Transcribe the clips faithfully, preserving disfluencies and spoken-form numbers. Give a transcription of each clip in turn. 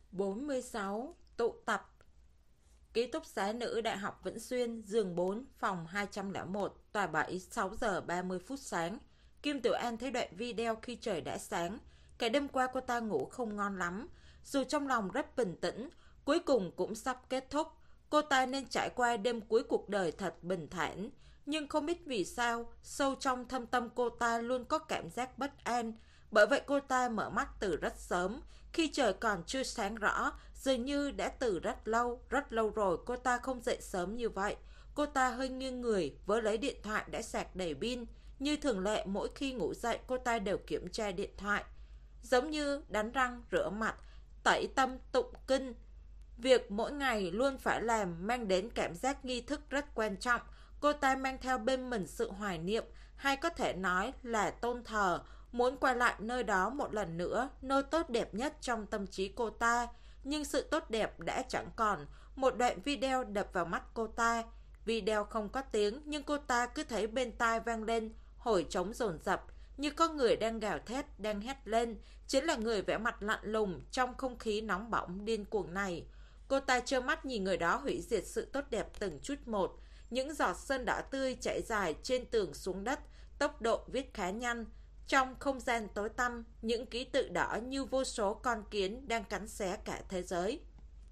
bốn mươi sáu. Tụ tập. Ký túc xá nữ Đại học Vĩnh Xuyên, giường bốn, phòng hai không không một, tòa bảy, sáu giờ ba mươi phút sáng. Kim Tiểu An thấy đoạn video khi trời đã sáng. Cả đêm qua cô ta ngủ không ngon lắm. Dù trong lòng rất bình tĩnh, cuối cùng cũng sắp kết thúc. Cô ta nên trải qua đêm cuối cuộc đời thật bình thản. Nhưng không biết vì sao, sâu trong thâm tâm cô ta luôn có cảm giác bất an. Bởi vậy cô ta mở mắt từ rất sớm, khi trời còn chưa sáng rõ, dường như đã từ rất lâu, rất lâu rồi cô ta không dậy sớm như vậy. Cô ta hơi nghiêng người, với lấy điện thoại đã sạc đầy pin. Như thường lệ mỗi khi ngủ dậy cô ta đều kiểm tra điện thoại. Giống như đánh răng, rửa mặt, tẩy tâm, tụng kinh. Việc mỗi ngày luôn phải làm mang đến cảm giác nghi thức rất quan trọng. Cô ta mang theo bên mình sự hoài niệm, hay có thể nói là tôn thờ, muốn quay lại nơi đó một lần nữa, nơi tốt đẹp nhất trong tâm trí cô ta. Nhưng sự tốt đẹp đã chẳng còn. Một đoạn video đập vào mắt cô ta. Video không có tiếng, nhưng cô ta cứ thấy bên tai vang lên hồi trống dồn dập, như có người đang gào thét, đang hét lên. Chính là người vẻ mặt lạnh lùng trong không khí nóng bỏng điên cuồng này. Cô ta trơ mắt nhìn người đó hủy diệt sự tốt đẹp từng chút một. Những giọt sơn đỏ tươi chảy dài trên tường xuống đất, tốc độ viết khá nhanh. Trong không gian tối tăm, những ký tự đỏ như vô số con kiến đang cắn xé cả thế giới.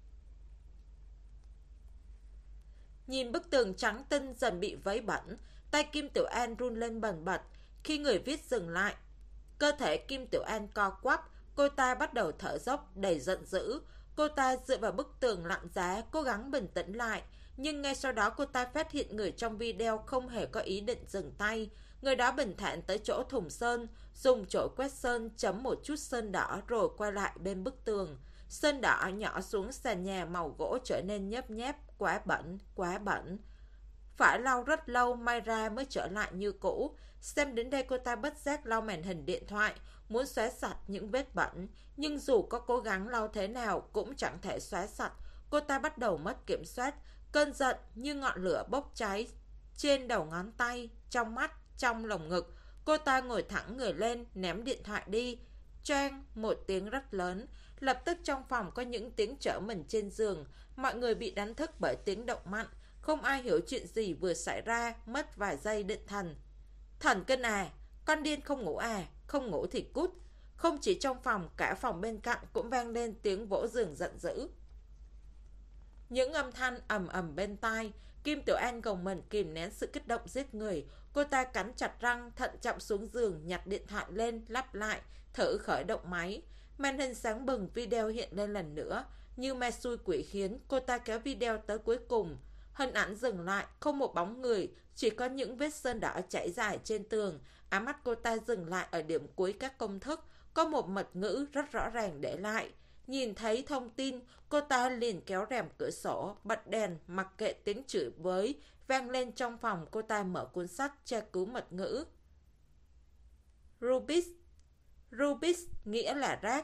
Nhìn bức tường trắng tinh dần bị vấy bẩn, tay Kim Tiểu An run lên bần bật. Khi người viết dừng lại, cơ thể Kim Tiểu An co quắp, cô ta bắt đầu thở dốc đầy giận dữ. Cô ta dựa vào bức tường lặng giá, cố gắng bình tĩnh lại. Nhưng ngay sau đó cô ta phát hiện người trong video không hề có ý định dừng tay. Người đó bình thản tới chỗ thùng sơn, dùng chổi quét sơn chấm một chút sơn đỏ rồi quay lại bên bức tường. Sơn đỏ nhỏ xuống sàn nhà màu gỗ trở nên nhấp nháp, quá bẩn, quá bẩn. Phải lau rất lâu may ra mới trở lại như cũ. Xem đến đây cô ta bất giác lau màn hình điện thoại, muốn xóa sạch những vết bẩn. Nhưng dù có cố gắng lau thế nào cũng chẳng thể xóa sạch. Cô ta bắt đầu mất kiểm soát. Cơn giận như ngọn lửa bốc cháy trên đầu ngón tay, trong mắt, trong lồng ngực. Cô ta ngồi thẳng người lên, ném điện thoại đi. Choang, một tiếng rất lớn. Lập tức trong phòng có những tiếng trở mình trên giường. Mọi người bị đánh thức bởi tiếng động mạnh. Không ai hiểu chuyện gì vừa xảy ra, mất vài giây định thần. Thần kinh à, con điên không ngủ à, không ngủ thì cút. Không chỉ trong phòng, cả phòng bên cạnh cũng vang lên tiếng vỗ giường giận dữ. Những âm thanh ầm ầm bên tai. Kim Tiểu An gồng mình kìm nén sự kích động giết người. Cô ta cắn chặt răng, thận trọng xuống giường, nhặt điện thoại lên, lắp lại, thử khởi động máy. Màn hình sáng bừng, video hiện lên lần nữa. Như ma xui quỷ khiến, cô ta kéo video tới cuối cùng. Hình ảnh dừng lại, không một bóng người, chỉ có những vết sơn đỏ chảy dài trên tường. Ám mắt cô ta dừng lại ở điểm cuối các công thức, có một mật ngữ rất rõ ràng để lại. Nhìn thấy thông tin, cô ta liền kéo rèm cửa sổ, bật đèn, mặc kệ tiếng chửi bới vang lên trong phòng. Cô ta mở cuốn sách tra cứu mật ngữ. Rubis. Rubis nghĩa là rác.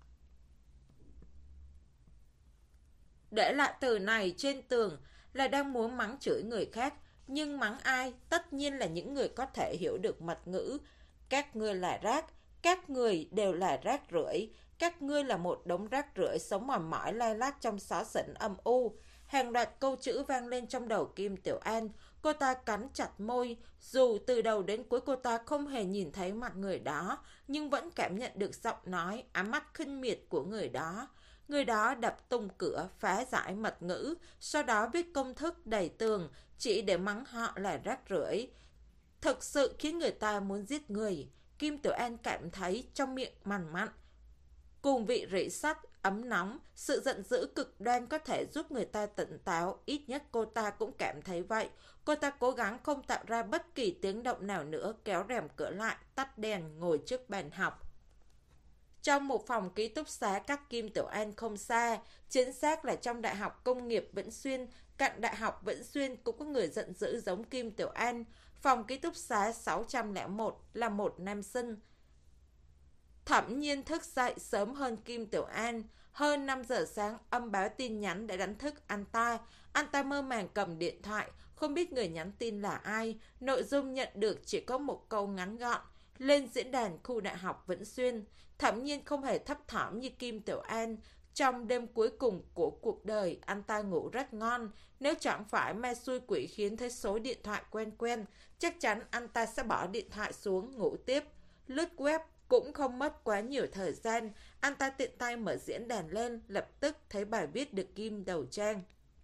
Để lại từ này trên tường là đang muốn mắng chửi người khác. Nhưng mắng ai? Tất nhiên là những người có thể hiểu được mật ngữ. Các ngươi là rác. Các người đều là rác rưởi. Các ngươi là một đống rác rưởi sống mòn mỏi lai lát trong xó xỉnh âm u. Hàng loạt câu chữ vang lên trong đầu Kim Tiểu An. Cô ta cắn chặt môi. Dù từ đầu đến cuối cô ta không hề nhìn thấy mặt người đó, nhưng vẫn cảm nhận được giọng nói, ám mắt khinh miệt của người đó. Người đó đập tung cửa, phá giải mật ngữ, sau đó viết công thức đầy tường, chỉ để mắng họ là rác rưởi. Thực sự khiến người ta muốn giết người. Kim Tiểu An cảm thấy trong miệng mằn mặn. Cùng vị rỉ sắt, ấm nóng, sự giận dữ cực đoan có thể giúp người ta tỉnh táo, ít nhất cô ta cũng cảm thấy vậy. Cô ta cố gắng không tạo ra bất kỳ tiếng động nào nữa, kéo rèm cửa lại, tắt đèn, ngồi trước bàn học. Trong một phòng ký túc xá cách Kim Tiểu An không xa, chính xác là trong Đại học Công nghiệp Vĩnh Xuyên, cạnh Đại học Vĩnh Xuyên cũng có người giận dữ giống Kim Tiểu An. Phòng ký túc xá sáu không không một là một nam sinh. Thẩm Nhiên thức dậy sớm hơn Kim Tiểu An. Hơn năm giờ sáng, âm báo tin nhắn đã đánh thức anh ta. Anh ta mơ màng cầm điện thoại, không biết người nhắn tin là ai. Nội dung nhận được chỉ có một câu ngắn gọn: lên diễn đàn khu Đại học Vĩnh Xuyên. Thẩm Nhiên không hề thấp thỏm như Kim Tiểu An. Trong đêm cuối cùng của cuộc đời, anh ta ngủ rất ngon. Nếu chẳng phải ma xui quỷ khiến thấy số điện thoại quen quen, chắc chắn anh ta sẽ bỏ điện thoại xuống ngủ tiếp. Lướt web cũng không mất quá nhiều thời gian. Anh ta tiện tay mở diễn đàn lên, lập tức thấy bài viết được ghim đầu trang.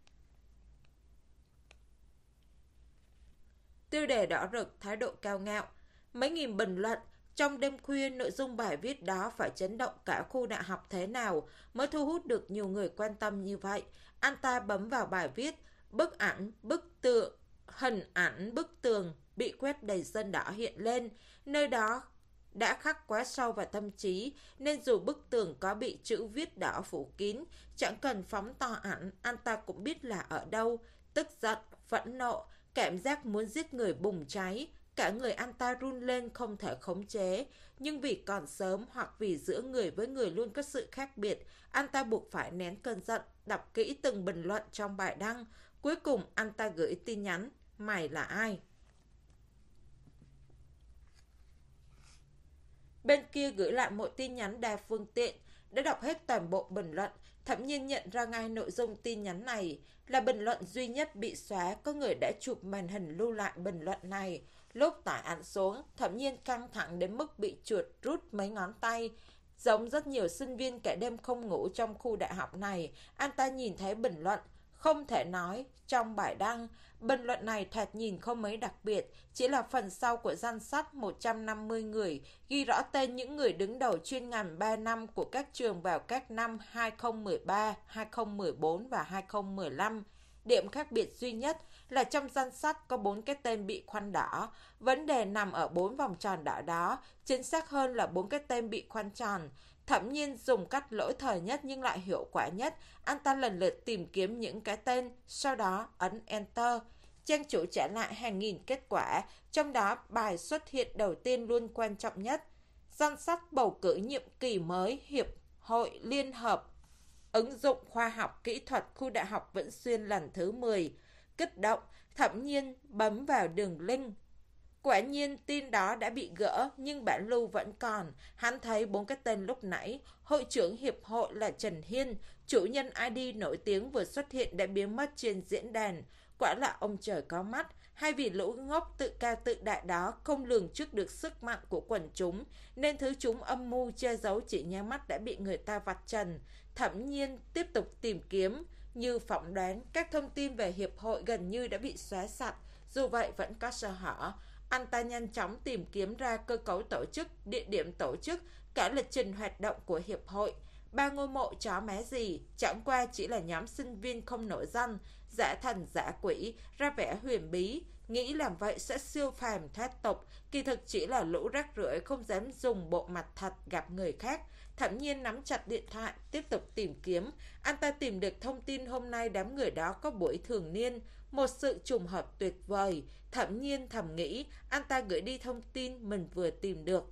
Tiêu đề đỏ rực, thái độ cao ngạo. Mấy nghìn bình luận. Trong đêm khuya, nội dung bài viết đó phải chấn động cả khu đại học thế nào mới thu hút được nhiều người quan tâm như vậy. Anh ta bấm vào bài viết, bức ảnh, bức tượng, hình ảnh, bức tường bị quét đầy sơn đỏ hiện lên. Nơi đó đã khắc quá sâu vào tâm trí, nên dù bức tường có bị chữ viết đỏ phủ kín, chẳng cần phóng to ảnh, anh ta cũng biết là ở đâu. Tức giận, phẫn nộ, cảm giác muốn giết người bùng cháy. Cả người anh ta run lên không thể khống chế, nhưng vì còn sớm hoặc vì giữa người với người luôn có sự khác biệt, anh ta buộc phải nén cơn giận, đọc kỹ từng bình luận trong bài đăng. Cuối cùng anh ta gửi tin nhắn, mày là ai? Bên kia gửi lại một tin nhắn đa phương tiện. Đã đọc hết toàn bộ bình luận, Thẩm Nhiên nhận ra ngay nội dung tin nhắn này là bình luận duy nhất bị xóa. Có người đã chụp màn hình lưu lại bình luận này. Lúc tải ảnh xuống, Thẩm Nhiên căng thẳng đến mức bị chuột rút mấy ngón tay. Giống rất nhiều sinh viên cả đêm không ngủ trong khu đại học này, anh ta nhìn thấy bình luận không thể nói trong bài đăng. Bình luận này thoạt nhìn không mấy đặc biệt, chỉ là phần sau của danh sách một trăm năm mươi người, ghi rõ tên những người đứng đầu chuyên ngành ba năm của các trường vào các năm hai không một ba, hai không một bốn và hai không một lăm. Điểm khác biệt duy nhất là trong danh sách có bốn cái tên bị khoanh đỏ. Vấn đề nằm ở bốn vòng tròn đỏ đó, chính xác hơn là bốn cái tên bị khoanh tròn. Thẩm Nhiên dùng cách lỗi thời nhất nhưng lại hiệu quả nhất. Anh ta lần lượt tìm kiếm những cái tên, sau đó ấn Enter. Trang chủ trả lại hàng nghìn kết quả, trong đó bài xuất hiện đầu tiên luôn quan trọng nhất. Danh sách bầu cử nhiệm kỳ mới Hiệp hội Liên hợp ứng dụng khoa học kỹ thuật khu đại học Vĩnh Xuyên lần thứ mười. Kích động, Thẩm Nhiên bấm vào đường link. Quả nhiên tin đó đã bị gỡ, nhưng bản lưu vẫn còn. Hắn thấy bốn cái tên lúc nãy. Hội trưởng hiệp hội là Trần Hiên, chủ nhân i đê nổi tiếng vừa xuất hiện đã biến mất trên diễn đàn. Quả là ông trời có mắt, hay vì lũ ngốc tự cao tự đại đó không lường trước được sức mạnh của quần chúng, nên thứ chúng âm mưu che giấu chỉ nháy mắt đã bị người ta vạch trần. Thẩm Nhiên tiếp tục tìm kiếm. Như phỏng đoán, các thông tin về hiệp hội gần như đã bị xóa sạch, dù vậy vẫn có sơ hở. Anh ta nhanh chóng tìm kiếm ra cơ cấu tổ chức, địa điểm tổ chức, cả lịch trình hoạt động của hiệp hội. Ba ngôi mộ chó má gì, chẳng qua chỉ là nhóm sinh viên không nổi danh, giả thần giả quỷ, ra vẻ huyền bí, nghĩ làm vậy sẽ siêu phàm thoát tục, kỳ thực chỉ là lũ rác rưởi không dám dùng bộ mặt thật gặp người khác. Thẩm Nhiên nắm chặt điện thoại, tiếp tục tìm kiếm. Anh ta tìm được thông tin hôm nay đám người đó có buổi thường niên, một sự trùng hợp tuyệt vời. Thẩm Nhiên thầm nghĩ, anh ta gửi đi thông tin mình vừa tìm được.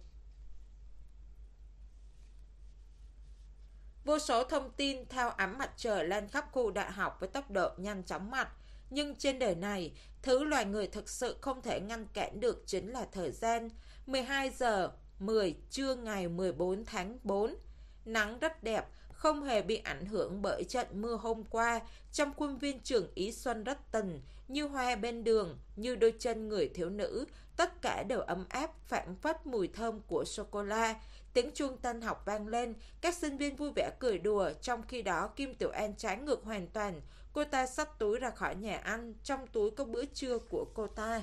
Vô số thông tin theo ánh mặt trời lên khắp khu đại học với tốc độ nhanh chóng mặt. Nhưng trên đời này, thứ loài người thực sự không thể ngăn cản được chính là thời gian. mười hai giờ mười trưa ngày mười bốn tháng tư. Nắng rất đẹp, không hề bị ảnh hưởng bởi trận mưa hôm qua. Trong khuôn viên trường Ý Xuân rất tình, như hoa bên đường, như đôi chân người thiếu nữ. Tất cả đều ấm áp, phảng phất mùi thơm của sô-cô-la. Tiếng chuông tan học vang lên, các sinh viên vui vẻ cười đùa. Trong khi đó, Kim Tiểu An trái ngược hoàn toàn. Cô ta xách túi ra khỏi nhà ăn, trong túi có bữa trưa của cô ta.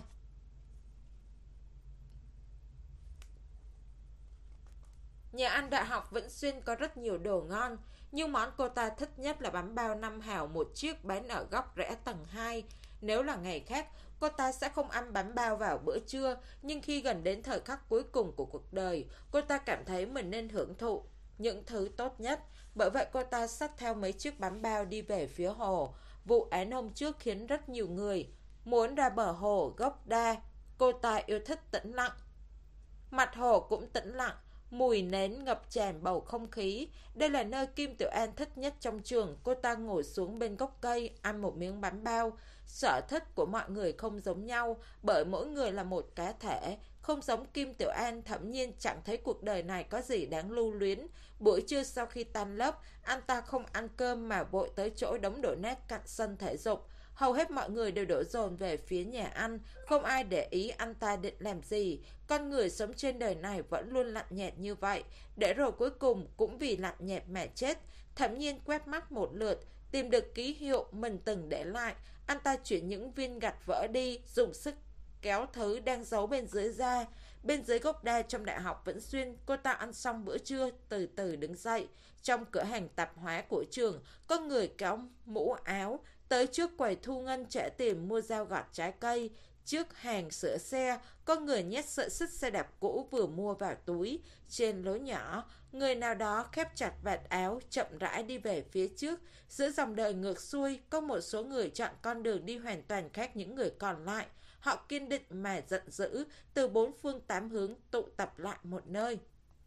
Nhà ăn đại học Vĩnh Xuyên có rất nhiều đồ ngon, nhưng món cô ta thích nhất là bánh bao năm hào một chiếc bán ở góc rẽ tầng hai. Nếu là ngày khác, cô ta sẽ không ăn bánh bao vào bữa trưa, nhưng khi gần đến thời khắc cuối cùng của cuộc đời, cô ta cảm thấy mình nên hưởng thụ những thứ tốt nhất. Bởi vậy cô ta xách theo mấy chiếc bánh bao đi về phía hồ. Vụ án hôm trước khiến rất nhiều người muốn ra bờ hồ gốc đa. Cô ta yêu thích tĩnh lặng. Mặt hồ cũng tĩnh lặng, mùi nến ngập tràn bầu không khí. Đây là nơi Kim Tiểu An thích nhất trong trường. Cô ta ngồi xuống bên gốc cây, ăn một miếng bánh bao. Sở thích của mọi người không giống nhau, bởi mỗi người là một cá thể, Không giống Kim Tiểu An, Thẩm Nhiên chẳng thấy cuộc đời này có gì đáng lưu luyến. Buổi trưa sau khi tan lớp, anh ta không ăn cơm mà vội tới chỗ đống đổ nát cạnh sân thể dục. Hầu hết mọi người đều đổ dồn về phía nhà ăn, không ai để ý anh ta định làm gì. Con người sống trên đời này vẫn luôn lạnh nhạt như vậy, để rồi cuối cùng cũng vì lạnh nhạt mà chết. Thẩm Nhiên quét mắt một lượt, tìm được ký hiệu mình từng để lại. Anh ta chuyển những viên gạch vỡ đi, dùng sức kéo thứ đang giấu bên dưới ra. Bên dưới gốc đa trong Đại học Vĩnh Xuyên, cô ta ăn xong bữa trưa, từ từ đứng dậy. Trong cửa hàng tạp hóa của trường, có người kéo mũ áo tới trước quầy thu ngân trả tiền mua dao gọt trái cây. Trước hàng sửa xe, có người nhét sợi xích xe đạp cũ vừa mua vào túi. Trên lối nhỏ, người nào đó khép chặt vạt áo, chậm rãi đi về phía trước. Giữa dòng đời ngược xuôi, có một số người chọn con đường đi hoàn toàn khác những người còn lại. Họ kiên định mà giận dữ, từ bốn phương tám hướng tụ tập lại một nơi.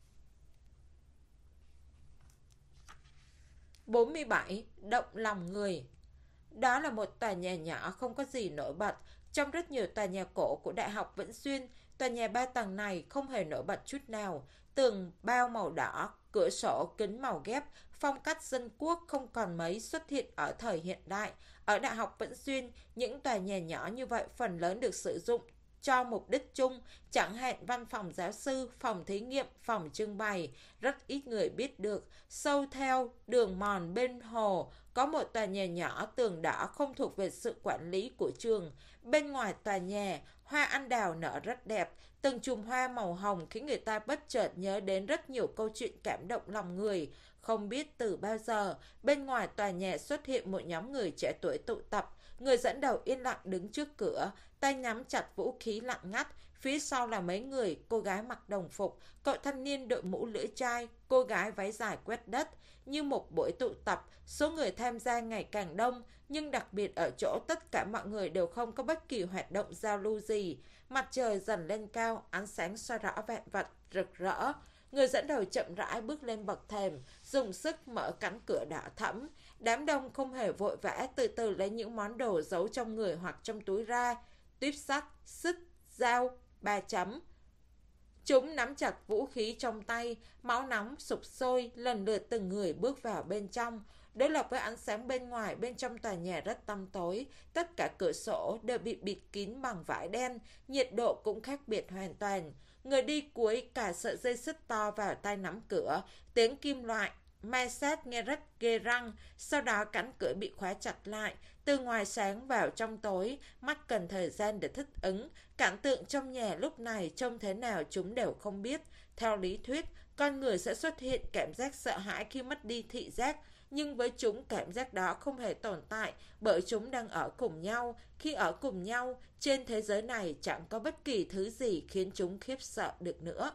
bốn mươi bảy. Động lòng người. Đó là một tòa nhà nhỏ không có gì nổi bật. Trong rất nhiều tòa nhà cổ của Đại học Vĩnh Xuyên, tòa nhà ba tầng này không hề nổi bật chút nào. Tường bao màu đỏ, cửa sổ kính màu ghép, phong cách dân quốc không còn mấy xuất hiện ở thời hiện đại. Ở Đại học Vĩnh Xuyên, những tòa nhà nhỏ như vậy phần lớn được sử dụng cho mục đích chung, chẳng hạn văn phòng giáo sư, phòng thí nghiệm, phòng trưng bày. Rất ít người biết được, sâu theo đường mòn bên hồ, có một tòa nhà nhỏ tường đỏ không thuộc về sự quản lý của trường. Bên ngoài tòa nhà, hoa anh đào nở rất đẹp, từng chùm hoa màu hồng khiến người ta bất chợt nhớ đến rất nhiều câu chuyện cảm động lòng người. Không biết từ bao giờ, bên ngoài tòa nhà xuất hiện một nhóm người trẻ tuổi tụ tập. Người dẫn đầu yên lặng đứng trước cửa, tay nắm chặt vũ khí lặng ngắt. Phía sau là mấy người, cô gái mặc đồng phục, cậu thanh niên đội mũ lưỡi chai, cô gái váy dài quét đất. Như một buổi tụ tập, số người tham gia ngày càng đông, nhưng đặc biệt ở chỗ tất cả mọi người đều không có bất kỳ hoạt động giao lưu gì. Mặt trời dần lên cao, ánh sáng soi rõ vạn vật, rực rỡ. Người dẫn đầu chậm rãi bước lên bậc thềm, dùng sức mở cánh cửa đỏ thẫm. Đám đông không hề vội vã, từ từ lấy những món đồ giấu trong người hoặc trong túi ra. Tuyếp sắt, xích, dao, ba chấm. Chúng nắm chặt vũ khí trong tay, máu nóng sục sôi, lần lượt từng người bước vào bên trong. Đối lập với ánh sáng bên ngoài, bên trong tòa nhà rất tăm tối. Tất cả cửa sổ đều bị bịt kín bằng vải đen, nhiệt độ cũng khác biệt hoàn toàn. Người đi cuối cả sợi dây xích to vào tay nắm cửa, tiếng kim loại ma sát nghe rất ghê răng. Sau đó cánh cửa bị khóa chặt lại, từ ngoài sáng vào trong tối, mắt cần thời gian để thích ứng. Cảnh tượng trong nhà lúc này trông thế nào chúng đều không biết. Theo lý thuyết, con người sẽ xuất hiện cảm giác sợ hãi khi mất đi thị giác, nhưng với chúng cảm giác đó không hề tồn tại, bởi chúng đang ở cùng nhau. Khi ở cùng nhau, trên thế giới này chẳng có bất kỳ thứ gì khiến chúng khiếp sợ được nữa.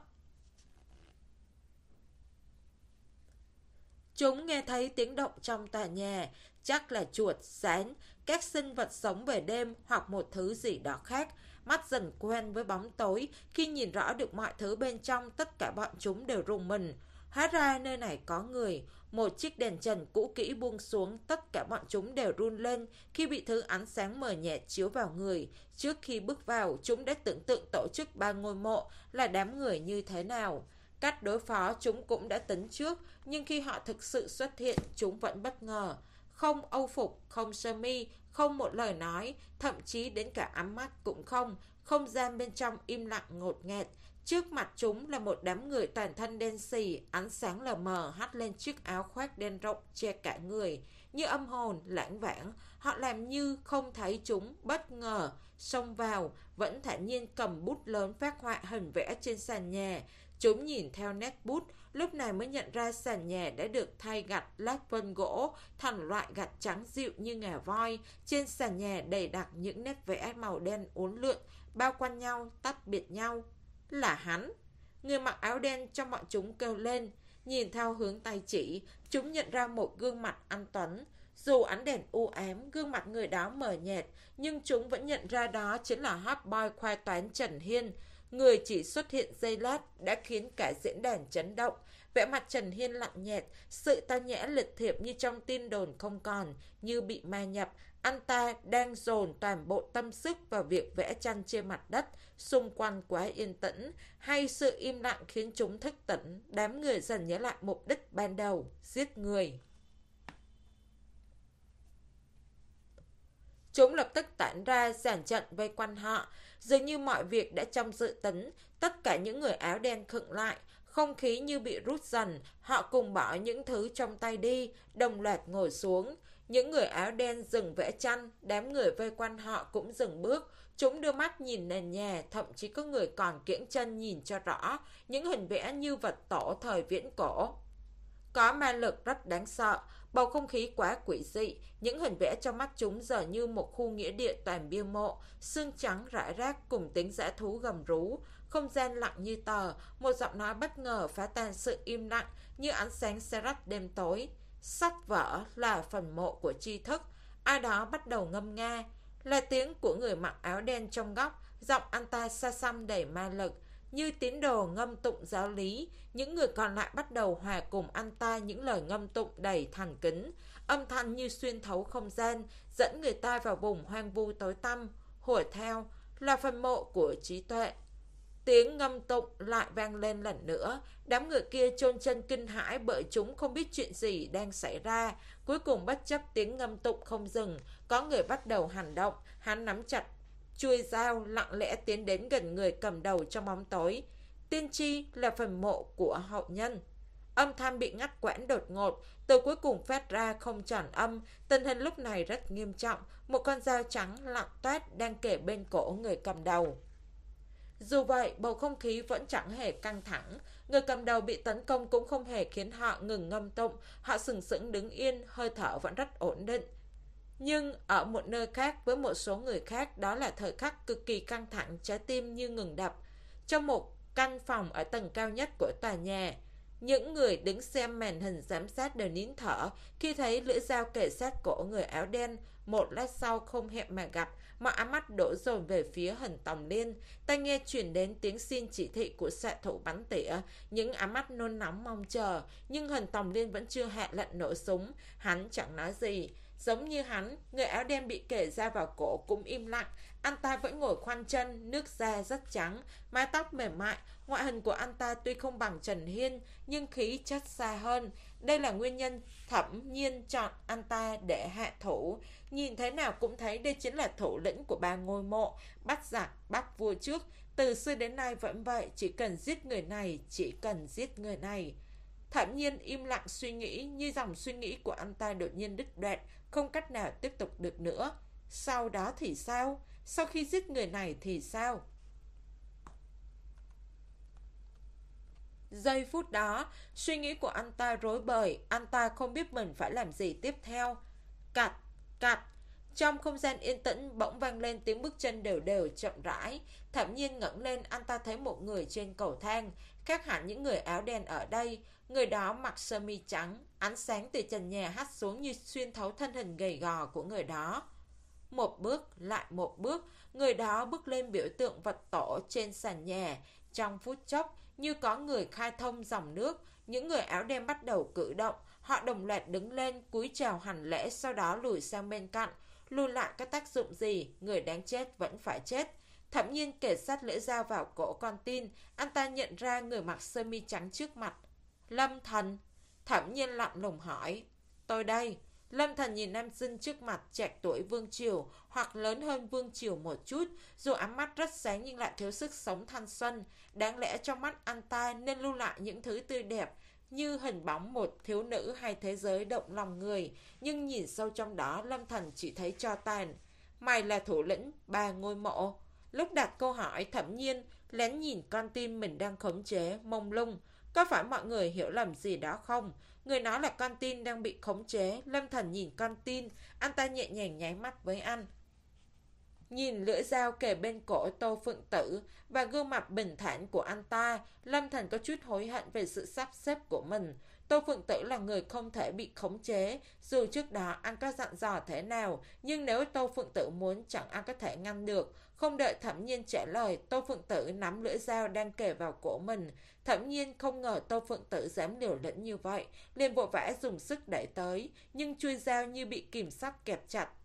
Chúng nghe thấy tiếng động trong tòa nhà, chắc là chuột, gián, các sinh vật sống về đêm hoặc một thứ gì đó khác. Mắt dần quen với bóng tối, khi nhìn rõ được mọi thứ bên trong, tất cả bọn chúng đều rùng mình. Hóa ra nơi này có người. Một chiếc đèn trần cũ kỹ buông xuống, tất cả bọn chúng đều run lên khi bị thứ ánh sáng mờ nhạt chiếu vào người. Trước khi bước vào, chúng đã tưởng tượng tổ chức ba ngôi mộ là đám người như thế nào. Cách đối phó chúng cũng đã tính trước, nhưng khi họ thực sự xuất hiện, chúng vẫn bất ngờ. Không âu phục, không sơ mi, không một lời nói, thậm chí đến cả ánh mắt cũng không. Không gian bên trong im lặng ngột ngạt. Trước mặt chúng là một đám người toàn thân đen xì, ánh sáng lờ mờ hắt lên chiếc áo khoác đen rộng che cả người. Như âm hồn, lãng vãng, họ làm như không thấy chúng, bất ngờ, xông vào, vẫn thản nhiên cầm bút lớn phác họa hình vẽ trên sàn nhà. Chúng nhìn theo nét bút, lúc này mới nhận ra sàn nhà đã được thay gạch lát vân gỗ thành loại gạch trắng dịu như ngà voi. Trên sàn nhà đầy đặc những nét vẽ màu đen uốn lượn, bao quanh nhau, tách biệt nhau. Là hắn. Người mặc áo đen trong bọn chúng kêu lên. Nhìn theo hướng tay chỉ, chúng nhận ra một gương mặt anh tuấn. Dù ánh đèn u ám, gương mặt người đó mờ nhạt, nhưng chúng vẫn nhận ra đó chính là hot boy khoa toán Trần Hiên. Người chỉ xuất hiện giây lát đã khiến cả diễn đàn chấn động. Vẻ mặt Trần Hiên lạnh nhạt, sự tao nhã lịch thiệp như trong tin đồn không còn, như bị ma nhập. Anh ta đang dồn toàn bộ tâm sức vào việc vẽ tranh trên mặt đất, xung quanh quá yên tĩnh, hay sự im lặng khiến chúng thức tỉnh, đám người dần nhớ lại mục đích ban đầu, giết người. Chúng lập tức tản ra dàn trận vây quanh họ, dường như mọi việc đã trong dự tính, tất cả những người áo đen khựng lại, không khí như bị rút dần, họ cùng bỏ những thứ trong tay đi, đồng loạt ngồi xuống. Những người áo đen dừng vẽ tranh, đám người vây quanh họ cũng dừng bước. Chúng đưa mắt nhìn nền nhà, thậm chí có người còn kiễng chân nhìn cho rõ, những hình vẽ như vật tổ thời viễn cổ. Có ma lực rất đáng sợ, bầu không khí quá quỷ dị, những hình vẽ trong mắt chúng giờ như một khu nghĩa địa toàn bia mộ, xương trắng rải rác cùng tiếng dã thú gầm rú, không gian lặng như tờ, một giọng nói bất ngờ phá tan sự im lặng như ánh sáng xe rách đêm tối. Sách vở là phần mộ của tri thức, ai đó bắt đầu ngâm nga, là tiếng của người mặc áo đen trong góc, giọng anh ta xa xăm đầy ma lực. Như tín đồ ngâm tụng giáo lý, những người còn lại bắt đầu hòa cùng anh ta những lời ngâm tụng đầy thành kính, âm thanh như xuyên thấu không gian, dẫn người ta vào vùng hoang vu tối tăm. Hùa theo là phần mộ của trí tuệ. Tiếng ngâm tụng lại vang lên lần nữa, đám người kia chôn chân kinh hãi bởi chúng không biết chuyện gì đang xảy ra. Cuối cùng bất chấp tiếng ngâm tụng không dừng, có người bắt đầu hành động, hắn nắm chặt chuôi dao lặng lẽ tiến đến gần người cầm đầu trong bóng tối. Tiên tri là phần mộ của hậu nhân. Âm thanh bị ngắt quãng đột ngột, từ cuối cùng phát ra không tròn âm. Tình hình lúc này rất nghiêm trọng, một con dao trắng lặng toét đang kề bên cổ người cầm đầu. Dù vậy, bầu không khí vẫn chẳng hề căng thẳng. Người cầm đầu bị tấn công cũng không hề khiến họ ngừng ngâm tụng. Họ sừng sững đứng yên, hơi thở vẫn rất ổn định. Nhưng ở một nơi khác với một số người khác, đó là thời khắc cực kỳ căng thẳng, trái tim như ngừng đập. Trong một căn phòng ở tầng cao nhất của tòa nhà, những người đứng xem màn hình giám sát đều nín thở khi thấy lưỡi dao kề sát cổ người áo đen. Một lát sau không hẹn mà gặp, mọi ánh mắt đổ dồn về phía hình Tòng Liên. Tai nghe chuyển đến tiếng xin chỉ thị của xạ thủ bắn tỉa, những ánh mắt nôn nóng mong chờ. Nhưng hình Tòng Liên vẫn chưa hạ lệnh nổ súng. Hắn chẳng nói gì. Giống như hắn, người áo đen bị kể ra vào cổ cũng im lặng. Anh ta vẫn ngồi khoanh chân, nước da rất trắng, mái tóc mềm mại. Ngoại hình của anh ta tuy không bằng Trần Hiên, nhưng khí chất xa hơn. Đây là nguyên nhân Thẩm Nhiên chọn anh ta để hạ thủ. Nhìn thế nào cũng thấy đây chính là thủ lĩnh của ba ngôi mộ, bắt giặc, bắt vua trước. Từ xưa đến nay vẫn vậy, chỉ cần giết người này, chỉ cần giết người này. Thẩm Nhiên im lặng suy nghĩ, như dòng suy nghĩ của anh ta đột nhiên đứt đoạn, không cách nào tiếp tục được nữa. Sau đó thì sao? Sau khi giết người này thì sao? Giây phút đó, suy nghĩ của anh ta rối bời, anh ta không biết mình phải làm gì tiếp theo. Cạch, cạch. Trong không gian yên tĩnh bỗng vang lên tiếng bước chân đều đều chậm rãi. Thẩm Nhiên ngẩng lên, anh ta thấy một người trên cầu thang, khác hẳn những người áo đen ở đây. Người đó mặc sơ mi trắng, ánh sáng từ trần nhà hắt xuống như xuyên thấu thân hình gầy gò của người đó. Một bước, lại một bước, người đó bước lên biểu tượng vật tổ trên sàn nhà. Trong phút chốc, như có người khai thông dòng nước, những người áo đen bắt đầu cử động. Họ đồng loạt đứng lên, cúi chào hành lễ, sau đó lùi sang bên cạnh. Lùi lại có tác dụng gì, người đáng chết vẫn phải chết. Thẩm Nhiên kề sát lưỡi dao vào cổ con tin, anh ta nhận ra người mặc sơ mi trắng trước mặt. Lâm Thần. Thẩm Nhiên lạnh lùng hỏi. Tôi đây. Lâm Thần nhìn nam sinh trước mặt, trạc tuổi Vương Triều hoặc lớn hơn Vương Triều một chút, dù ánh mắt rất sáng nhưng lại thiếu sức sống thanh xuân. Đáng lẽ trong mắt anh ta nên lưu lại những thứ tươi đẹp như hình bóng một thiếu nữ hay thế giới động lòng người, nhưng nhìn sâu trong đó Lâm Thần chỉ thấy tro tàn. Mày là thủ lĩnh ba ngôi mộ? Lúc đặt câu hỏi, Thẩm Nhiên lén nhìn con tin mình đang khống chế, mông lung. Có phải mọi người hiểu lầm gì đó không? Người nói là con tin đang bị khống chế. Lâm Thần nhìn con tin, anh ta nhẹ nhàng nháy mắt với anh. Nhìn lưỡi dao kề bên cổ Tô Phượng Tử và gương mặt bình thản của anh ta, Lâm Thần có chút hối hận về sự sắp xếp của mình. Tô Phượng Tử là người không thể bị khống chế, dù trước đó anh có dặn dò thế nào, nhưng nếu Tô Phượng Tử muốn chẳng ai có thể ngăn được. Không đợi Thẩm Nhiên trả lời, Tô Phượng Tử nắm lưỡi dao đang kề vào cổ mình. Thẩm Nhiên không ngờ Tô Phượng Tử dám liều lĩnh như vậy, liền vội vã dùng sức đẩy tới, nhưng chuôi dao như bị kìm sắt kẹp chặt.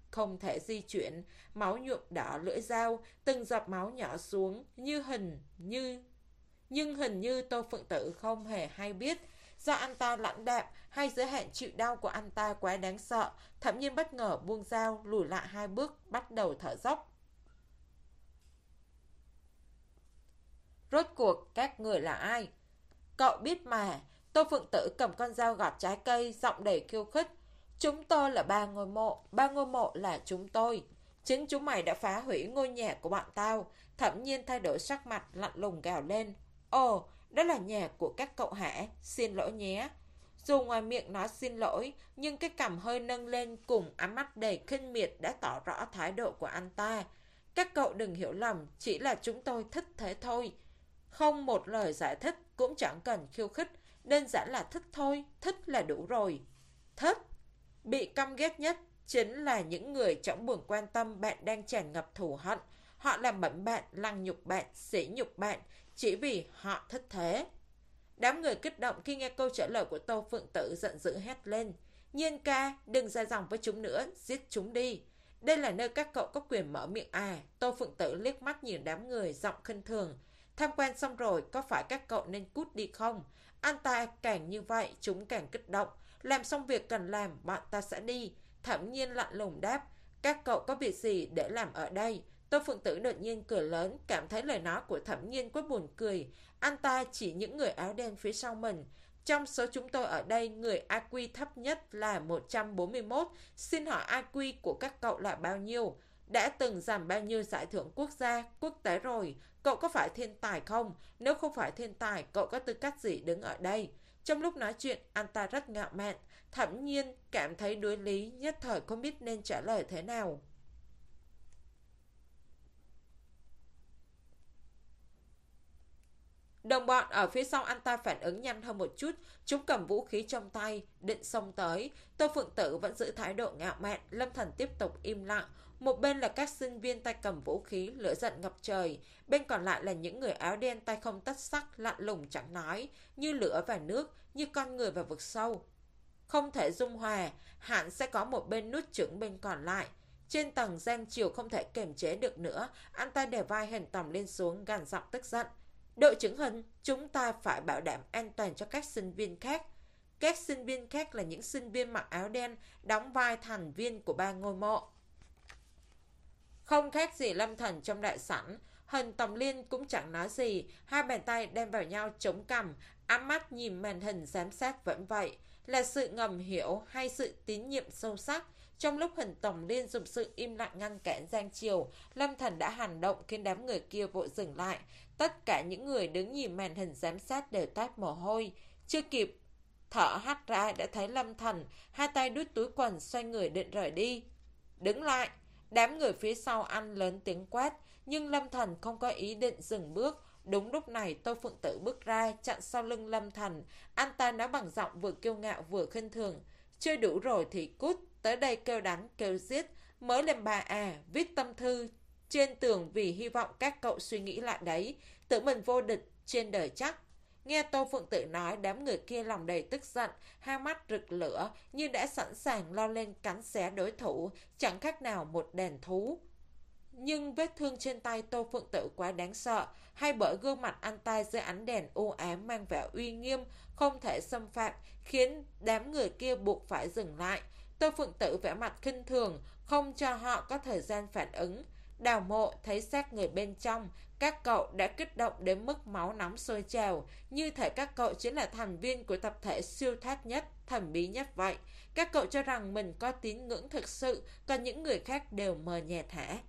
không thể di chuyển, máu nhuộm đỏ lưỡi dao, từng giọt máu nhỏ xuống như hình như nhưng hình như Tô Phượng Tử không hề hay biết. Do anh ta lãnh đạm hay giới hạn chịu đau của anh ta quá đáng sợ, Thẩm Nhiên bất ngờ buông dao, lùi lại hai bước, bắt đầu thở dốc. Rốt cuộc các người là ai? Cậu biết mà. Tô Phượng Tử cầm con dao gọt trái cây, giọng đầy khiêu khích. Chúng tôi là ba ngôi mộ, ba ngôi mộ là chúng tôi. Chính chúng mày đã phá hủy ngôi nhà của bọn tao. Thẩm Nhiên thay đổi sắc mặt, lạnh lùng gào lên. Ồ, đó là nhà của các cậu hả? Xin lỗi nhé. Dù ngoài miệng nói xin lỗi, nhưng cái cằm hơi nâng lên cùng ánh mắt đầy khinh miệt đã tỏ rõ thái độ của anh ta. Các cậu đừng hiểu lầm, chỉ là chúng tôi thích thế thôi. Không một lời giải thích, cũng chẳng cần khiêu khích, đơn giản là thích thôi, thích là đủ rồi. Thích? Bị căm ghét nhất chính là những người trong buồng quan tâm bạn đang tràn ngập thù hận. Họ làm bẩn bạn, lăng nhục bạn, sỉ nhục bạn, chỉ vì họ thích thế. Đám người kích động khi nghe câu trả lời của Tô Phượng Tử giận dữ hét lên. Nhiên ca, đừng dài dòng với chúng nữa, giết chúng đi. Đây là nơi các cậu có quyền mở miệng à? Tô Phượng Tử liếc mắt nhìn đám người, giọng khinh thường. Tham quan xong rồi, có phải các cậu nên cút đi không? Anh ta càng như vậy, chúng càng kích động. Làm xong việc cần làm, bọn ta sẽ đi. Thẩm Nhiên lạnh lùng đáp. Các cậu có việc gì để làm ở đây? Tô Phượng Tử đột nhiên cười lớn, cảm thấy lời nói của Thẩm Nhiên quá buồn cười. Anh ta chỉ những người áo đen phía sau mình. Trong số chúng tôi ở đây, người i kiu thấp nhất là một trăm bốn mươi mốt. Xin hỏi i kiu của các cậu là bao nhiêu? Đã từng giành bao nhiêu giải thưởng quốc gia, quốc tế rồi? Cậu có phải thiên tài không? Nếu không phải thiên tài, cậu có tư cách gì đứng ở đây? Trong lúc nói chuyện, anh ta rất ngạo mạn. Thẩm Nhiên cảm thấy đối lý, nhất thời không biết nên trả lời thế nào. Đồng bọn ở phía sau anh ta phản ứng nhanh hơn một chút, chúng cầm vũ khí trong tay, định xông tới. Tô Phượng Tử vẫn giữ thái độ ngạo mạn, Lâm Thần tiếp tục im lặng. Một bên là các sinh viên tay cầm vũ khí, lửa giận ngập trời. Bên còn lại là những người áo đen tay không tất sắc, lạnh lùng chẳng nói, như lửa và nước, như con người vào vực sâu. Không thể dung hòa, hẳn sẽ có một bên nuốt chửng bên còn lại. Trên tầng Giang Triều không thể kiềm chế được nữa, anh ta đè vai Hình Tầm lên xuống, gằn giọng tức giận. Đội trưởng Hình, chúng ta phải bảo đảm an toàn cho các sinh viên khác. Các sinh viên khác là những sinh viên mặc áo đen, đóng vai thành viên của ba ngôi mộ. Không khác gì Lâm Thần trong đại sảnh, Hình Tầm Liên cũng chẳng nói gì, hai bàn tay đem vào nhau chống cằm, ám mắt nhìn màn hình giám sát vẫn vậy. Là sự ngầm hiểu hay sự tín nhiệm sâu sắc? Trong lúc Hình Tầm Liên dùng sự im lặng ngăn cản Giang Triều, Lâm Thần đã hành động khiến đám người kia vội dừng lại. Tất cả những người đứng nhìn màn hình giám sát đều toát mồ hôi. Chưa kịp thở hắt ra đã thấy Lâm Thần hai tay đút túi quần, xoay người định rời đi. Đứng lại! Đám người phía sau anh lớn tiếng quát, nhưng Lâm Thần không có ý định dừng bước. Đúng lúc này Tô Phượng Tử bước ra, chặn sau lưng Lâm Thần. Anh ta nói bằng giọng vừa kiêu ngạo vừa khinh thường. Chơi đủ rồi thì cút, tới đây kêu đánh kêu giết. Mới lên bà à, viết tâm thư trên tường vì hy vọng các cậu suy nghĩ lại đấy. Tự mình vô địch trên đời chắc. Nghe Tô Phượng Tử nói, đám người kia lòng đầy tức giận, hai mắt rực lửa, như đã sẵn sàng lao lên cắn xé đối thủ, chẳng khác nào một đàn thú. Nhưng vết thương trên tay Tô Phượng Tử quá đáng sợ, hay bởi gương mặt anh ta dưới ánh đèn u ám mang vẻ uy nghiêm, không thể xâm phạm, khiến đám người kia buộc phải dừng lại. Tô Phượng Tử vẻ mặt khinh thường, không cho họ có thời gian phản ứng. Đào Mộ thấy xác người bên trong, các cậu đã kích động đến mức máu nóng sôi trào, như thể các cậu chính là thành viên của tập thể siêu thoát nhất, thần bí nhất vậy. Các cậu cho rằng mình có tín ngưỡng thực sự, còn những người khác đều mờ nhạt hả?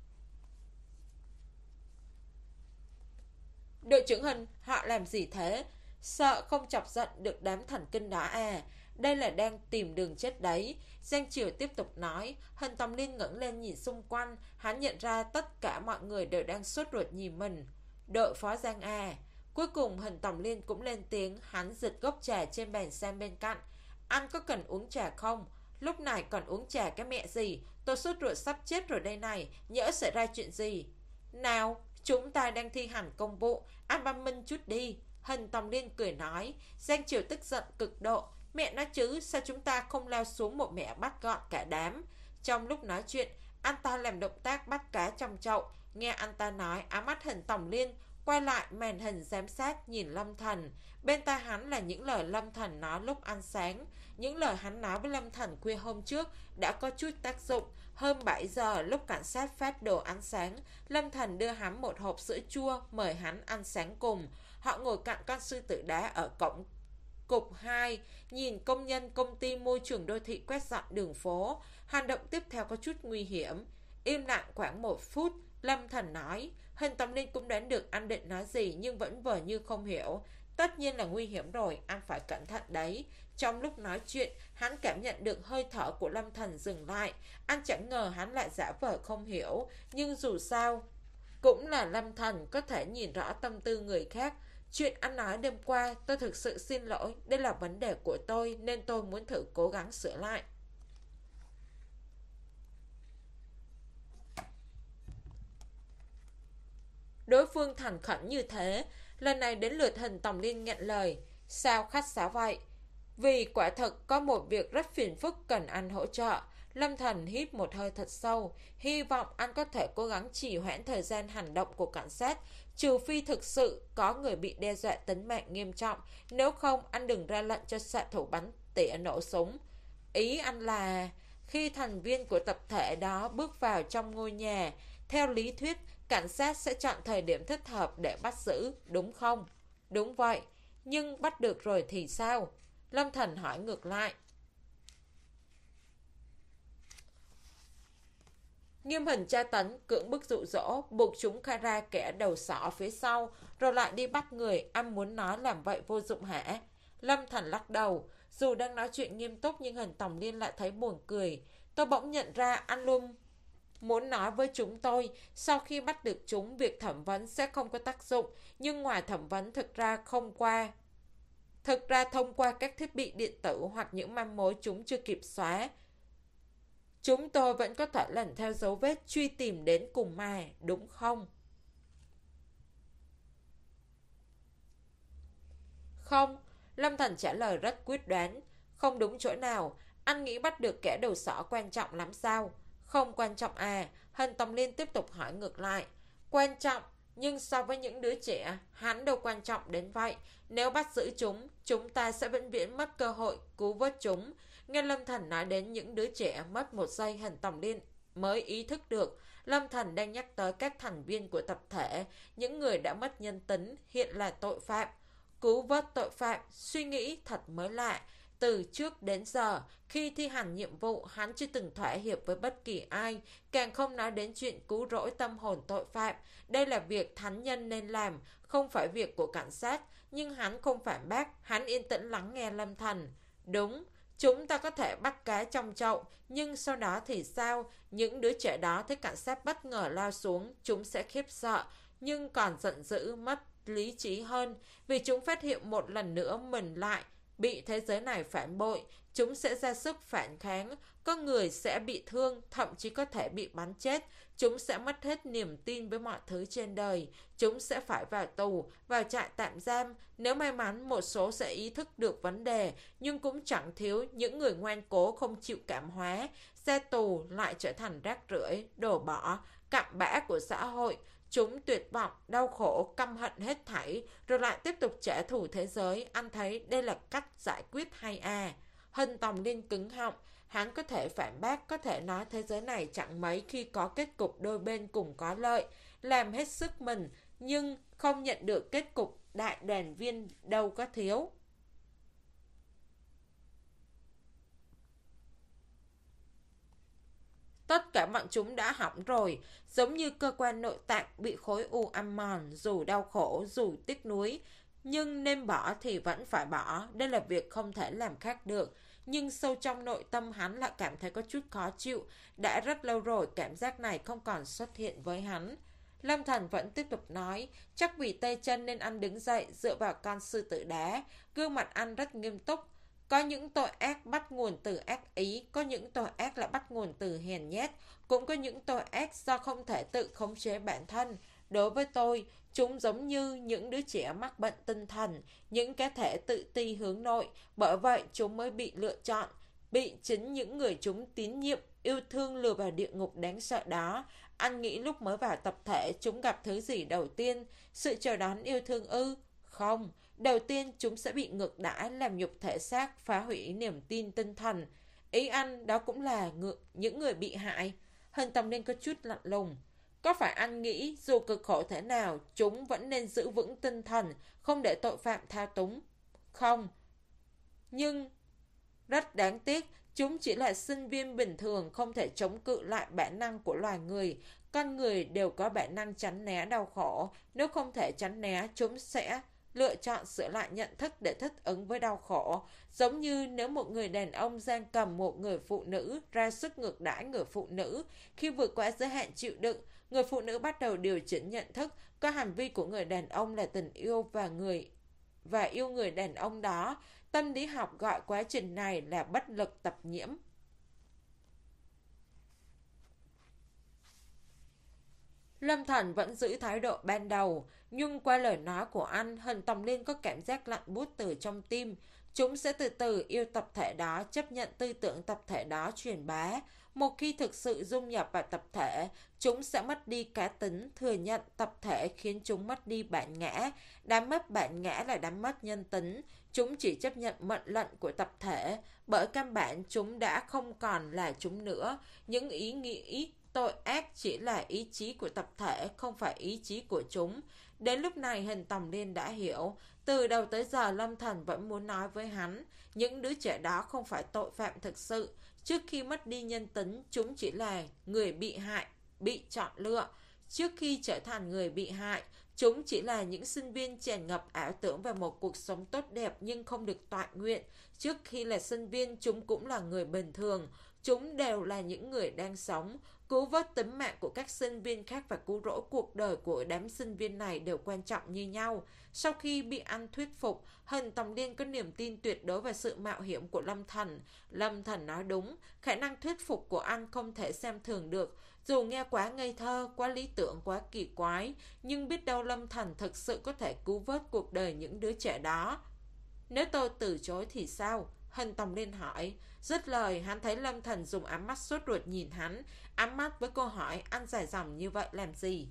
Đội trưởng Hình, họ làm gì thế? Sợ không chọc giận được đám thần kinh đó à? Đây là đang tìm đường chết đấy. Giang Triều tiếp tục nói. Hình Tầm Liên ngẩng lên nhìn xung quanh. Hắn nhận ra tất cả mọi người đều đang sốt ruột nhìn mình. Đội phó Giang à? Cuối cùng Hình Tầm Liên cũng lên tiếng. Hắn giật gốc trà trên bàn sang bên cạnh. Anh có cần uống trà không? Lúc này còn uống trà cái mẹ gì? Tôi sốt ruột sắp chết rồi đây này. Nhỡ xảy ra chuyện gì? Nào, chúng ta đang thi hành công vụ, anh văn minh chút đi. Hình Tầm Liên cười nói. Giang Triều tức giận cực độ. Mẹ nói chứ, sao chúng ta không lao xuống một mẹ bắt gọn cả đám? Trong lúc nói chuyện, anh ta làm động tác bắt cá trong chậu. Nghe anh ta nói, ám mắt Hình Tòng Liên quay lại màn hình giám sát nhìn Lâm Thần. Bên tai hắn là những lời Lâm Thần nói lúc ăn sáng. Những lời hắn nói với Lâm Thần khuya hôm trước đã có chút tác dụng. Hơn bảy giờ lúc cảnh sát phát đồ ăn sáng, Lâm Thần đưa hắn một hộp sữa chua mời hắn ăn sáng cùng. Họ ngồi cạnh con sư tử đá ở cổng cục hai, nhìn công nhân công ty môi trường đô thị quét dọn đường phố. Hành động tiếp theo có chút nguy hiểm. Im lặng khoảng một phút, Lâm Thần nói. Hình Tòng Liên cũng đoán được anh định nói gì nhưng vẫn vờ như không hiểu. Tất nhiên là nguy hiểm rồi, anh phải cẩn thận đấy. Trong lúc nói chuyện, hắn cảm nhận được hơi thở của Lâm Thần dừng lại. Anh chẳng ngờ hắn lại giả vờ không hiểu. Nhưng dù sao, cũng là Lâm Thần có thể nhìn rõ tâm tư người khác. Chuyện anh nói đêm qua, tôi thực sự xin lỗi. Đây là vấn đề của tôi nên tôi muốn thử cố gắng sửa lại. Đối phương thành khẩn như thế. Lần này đến lượt Hình Tòng Liên nghẹn lời. Sao khách sáo vậy? Vì quả thật có một việc rất phiền phức cần anh hỗ trợ. Lâm Thần hít một hơi thật sâu. Hy vọng anh có thể cố gắng trì hoãn thời gian hành động của cảnh sát. Trừ phi thực sự có người bị đe dọa tính mạng nghiêm trọng. Nếu không anh đừng ra lệnh cho xạ thủ bắn tỉa nổ súng. Ý anh là khi thành viên của tập thể đó bước vào trong ngôi nhà, theo lý thuyết cảnh sát sẽ chọn thời điểm thích hợp để bắt giữ, đúng không? Đúng vậy. Nhưng bắt được rồi thì sao? Lâm Thần hỏi ngược lại. Nghiêm hình tra tấn, cưỡng bức dụ dỗ, buộc chúng khai ra kẻ đầu sỏ phía sau, rồi lại đi bắt người. Anh muốn nói làm vậy vô dụng hả? Lâm Thần lắc đầu. Dù đang nói chuyện nghiêm túc nhưng Hình Tòng Liên lại thấy buồn cười. Tôi bỗng nhận ra anh luôn muốn nói với chúng tôi, sau khi bắt được chúng, việc thẩm vấn sẽ không có tác dụng. Nhưng ngoài thẩm vấn thực ra không qua Thực ra thông qua các thiết bị điện tử hoặc những manh mối chúng chưa kịp xóa, chúng tôi vẫn có thể lần theo dấu vết truy tìm đến cùng mà, đúng không? Không, Lâm Thần trả lời rất quyết đoán. Không đúng chỗ nào. Anh nghĩ bắt được kẻ đầu sỏ quan trọng lắm sao? Không quan trọng à? Hình Tòng Liên tiếp tục hỏi ngược lại. Quan trọng, nhưng so với những đứa trẻ, hắn đâu quan trọng đến vậy. Nếu bắt giữ chúng, chúng ta sẽ vĩnh viễn mất cơ hội cứu vớt chúng. Nghe Lâm Thần nói đến những đứa trẻ, mất một giây Hình Tòng Liên mới ý thức được Lâm Thần đang nhắc tới các thành viên của tập thể, những người đã mất nhân tính, hiện là tội phạm. Cứu vớt tội phạm, suy nghĩ thật mới lạ. Từ trước đến giờ, khi thi hành nhiệm vụ, hắn chưa từng thỏa hiệp với bất kỳ ai, càng không nói đến chuyện cứu rỗi tâm hồn tội phạm. Đây là việc thánh nhân nên làm, không phải việc của cảnh sát. Nhưng hắn không phản bác, hắn yên tĩnh lắng nghe Lâm Thần. Đúng, chúng ta có thể bắt cá trong chậu, nhưng sau đó thì sao? Những đứa trẻ đó thấy cảnh sát bất ngờ lao xuống, chúng sẽ khiếp sợ, nhưng còn giận dữ, mất lý trí hơn, vì chúng phát hiện một lần nữa mình lại bị thế giới này phản bội. Chúng sẽ ra sức phản kháng, có người sẽ bị thương, thậm chí có thể bị bắn chết. Chúng sẽ mất hết niềm tin với mọi thứ trên đời. Chúng sẽ phải vào tù, vào trại tạm giam. Nếu may mắn, một số sẽ ý thức được vấn đề, nhưng cũng chẳng thiếu những người ngoan cố không chịu cảm hóa. Xe tù lại trở thành rác rưởi, đổ bỏ, cặm bã của xã hội. Chúng tuyệt vọng, đau khổ, căm hận hết thảy, rồi lại tiếp tục trả thù thế giới. Anh thấy đây là cách giải quyết hay à? Hình Tòng Liên cứng họng. Hắn có thể phản bác, có thể nói thế giới này chẳng mấy khi có kết cục đôi bên cùng có lợi, làm hết sức mình, nhưng không nhận được kết cục đại đoàn viên đâu có thiếu. Tất cả bọn chúng đã hỏng rồi, giống như cơ quan nội tạng bị khối u ăn mòn, dù đau khổ, dù tiếc nuối. Nhưng nên bỏ thì vẫn phải bỏ, đây là việc không thể làm khác được. Nhưng sâu trong nội tâm hắn lại cảm thấy có chút khó chịu. Đã rất lâu rồi cảm giác này không còn xuất hiện với hắn. Lâm Thần vẫn tiếp tục nói, chắc vì tay chân nên anh đứng dậy dựa vào con sư tử đá. Gương mặt anh rất nghiêm túc. Có những tội ác bắt nguồn từ ác ý, có những tội ác lại bắt nguồn từ hèn nhát, cũng có những tội ác do không thể tự khống chế bản thân. Đối với tôi, chúng giống như những đứa trẻ mắc bệnh tinh thần, những cá thể tự ti hướng nội, bởi vậy chúng mới bị lựa chọn, bị chính những người chúng tín nhiệm yêu thương lừa vào địa ngục đáng sợ đó. Anh nghĩ lúc mới vào tập thể chúng gặp thứ gì đầu tiên? Sự chào đón yêu thương ư? Không, đầu tiên chúng sẽ bị ngược đãi, làm nhục thể xác, phá hủy niềm tin tinh thần. Ý anh đó cũng là ngược những người bị hại. Hình Tòng Liên có chút lạnh lùng. Có phải anh nghĩ dù cực khổ thế nào, chúng vẫn nên giữ vững tinh thần, không để tội phạm thao túng? Không. Nhưng rất đáng tiếc, chúng chỉ là sinh viên bình thường, không thể chống cự lại bản năng của loài người. Con người đều có bản năng tránh né đau khổ. Nếu không thể tránh né, chúng sẽ lựa chọn sửa lại nhận thức để thích ứng với đau khổ. Giống như nếu một người đàn ông giam cầm một người phụ nữ, ra sức ngược đãi người phụ nữ. Khi vượt qua giới hạn chịu đựng, người phụ nữ bắt đầu điều chỉnh nhận thức, có hành vi của người đàn ông là tình yêu và người và yêu người đàn ông đó. Tâm lý học gọi quá trình này là bất lực tập nhiễm. Lâm Thần vẫn giữ thái độ ban đầu, nhưng qua lời nói của anh, Hình Tòng Liên có cảm giác lạnh buốt từ trong tim. Chúng sẽ từ từ yêu tập thể đó, chấp nhận tư tưởng tập thể đó truyền bá. Một khi thực sự dung nhập vào tập thể, chúng sẽ mất đi cá tính, thừa nhận tập thể khiến chúng mất đi bản ngã. Đám mất bản ngã là đám mất nhân tính. Chúng chỉ chấp nhận mệnh lệnh của tập thể, bởi căn bản chúng đã không còn là chúng nữa. Những ý nghĩ tội ác chỉ là ý chí của tập thể, không phải ý chí của chúng. Đến lúc này Hình Tòng Liên đã hiểu. Từ đầu tới giờ Lâm Thần vẫn muốn nói với hắn, những đứa trẻ đó không phải tội phạm thực sự. Trước khi mất đi nhân tính, chúng chỉ là người bị hại, bị chọn lựa. Trước khi trở thành người bị hại, chúng chỉ là những sinh viên tràn ngập ảo tưởng về một cuộc sống tốt đẹp nhưng không được toại nguyện. Trước khi là sinh viên, chúng cũng là người bình thường. Chúng đều là những người đang sống. Cứu vớt tính mạng của các sinh viên khác và cứu rỗi cuộc đời của đám sinh viên này đều quan trọng như nhau. Sau khi bị anh thuyết phục, Hình Tòng Liên có niềm tin tuyệt đối vào sự mạo hiểm của Lâm Thần. Lâm Thần nói đúng, khả năng thuyết phục của anh không thể xem thường được. Dù nghe quá ngây thơ, quá lý tưởng, quá kỳ quái, nhưng biết đâu Lâm Thần thực sự có thể cứu vớt cuộc đời những đứa trẻ đó. Nếu tôi từ chối thì sao? Hình Tòng Liên hỏi. Dứt lời, hắn thấy Lâm Thần dùng ánh mắt sốt ruột nhìn hắn, ánh mắt với câu hỏi anh dài dòng như vậy làm gì?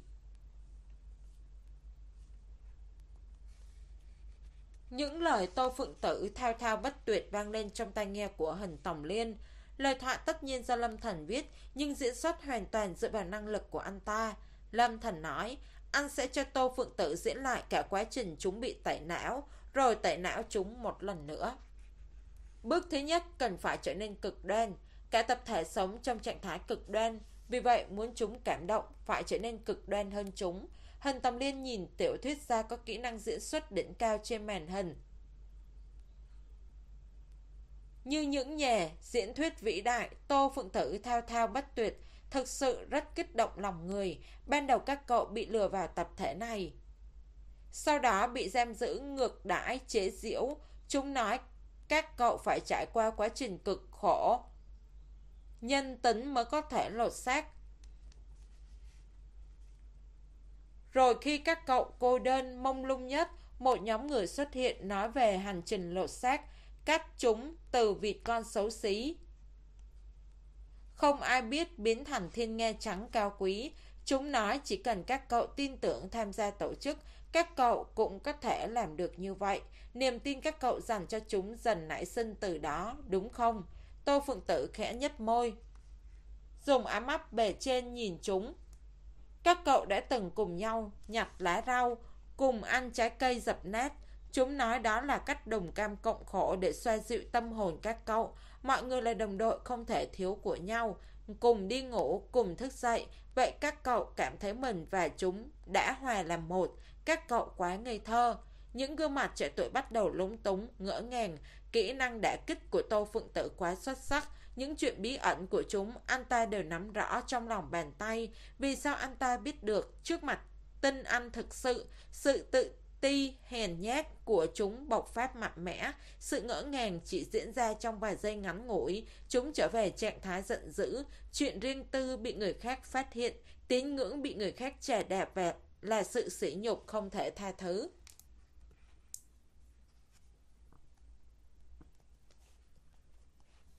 Những lời Tô Phượng Tử thao thao bất tuyệt vang lên trong tai nghe của Hình Tòng Liên. Lời thoại tất nhiên do Lâm Thần viết, nhưng diễn xuất hoàn toàn dựa vào năng lực của anh ta. Lâm Thần nói, anh sẽ cho Tô Phượng Tử diễn lại cả quá trình chúng bị tẩy não, rồi tẩy não chúng một lần nữa. Bước thứ nhất cần phải trở nên cực đoan. Cả tập thể sống trong trạng thái cực đoan, vì vậy muốn chúng cảm động phải trở nên cực đoan hơn chúng. Hình Tòng Liên nhìn tiểu thuyết gia có kỹ năng diễn xuất đỉnh cao trên màn hình. Như những nhà diễn thuyết vĩ đại, Tô Phượng Tử thao thao bất tuyệt, thực sự rất kích động lòng người. Ban đầu các cậu bị lừa vào tập thể này, sau đó bị giam giữ, ngược đãi, chế giễu. Chúng nói các cậu phải trải qua quá trình cực khổ, nhân tính mới có thể lột xác. Rồi khi các cậu cô đơn mông lung nhất, một nhóm người xuất hiện nói về hành trình lột xác, cắt chúng từ vịt con xấu xí không ai biết biến thành thiên nga trắng cao quý. Chúng nói chỉ cần các cậu tin tưởng tham gia tổ chức, các cậu cũng có thể làm được như vậy. Niềm tin các cậu dành cho chúng dần nảy sinh từ đó, đúng không? Tô Phượng Tử khẽ nhếch môi, dùng ám mắt bề trên nhìn chúng. Các cậu đã từng cùng nhau nhặt lá rau, cùng ăn trái cây dập nát. Chúng nói đó là cách đồng cam cộng khổ để xoa dịu tâm hồn các cậu. Mọi người là đồng đội không thể thiếu của nhau, cùng đi ngủ, cùng thức dậy. Vậy các cậu cảm thấy mình và chúng đã hòa làm một. Các cậu quá ngây thơ. Những gương mặt trẻ tuổi bắt đầu lúng túng, ngỡ ngàng. Kỹ năng đả kích của Tô Phượng Tử quá xuất sắc. Những chuyện bí ẩn của chúng anh ta đều nắm rõ trong lòng bàn tay. Vì sao anh ta biết được? Trước mặt tin anh thực sự, sự tự ti hèn nhát của chúng bộc phát mạnh mẽ. Sự ngỡ ngàng chỉ diễn ra trong vài giây ngắn ngủi. Chúng trở về trạng thái giận dữ. Chuyện riêng tư bị người khác phát hiện, tín ngưỡng bị người khác chà đạp về là sự sỉ nhục không thể tha thứ.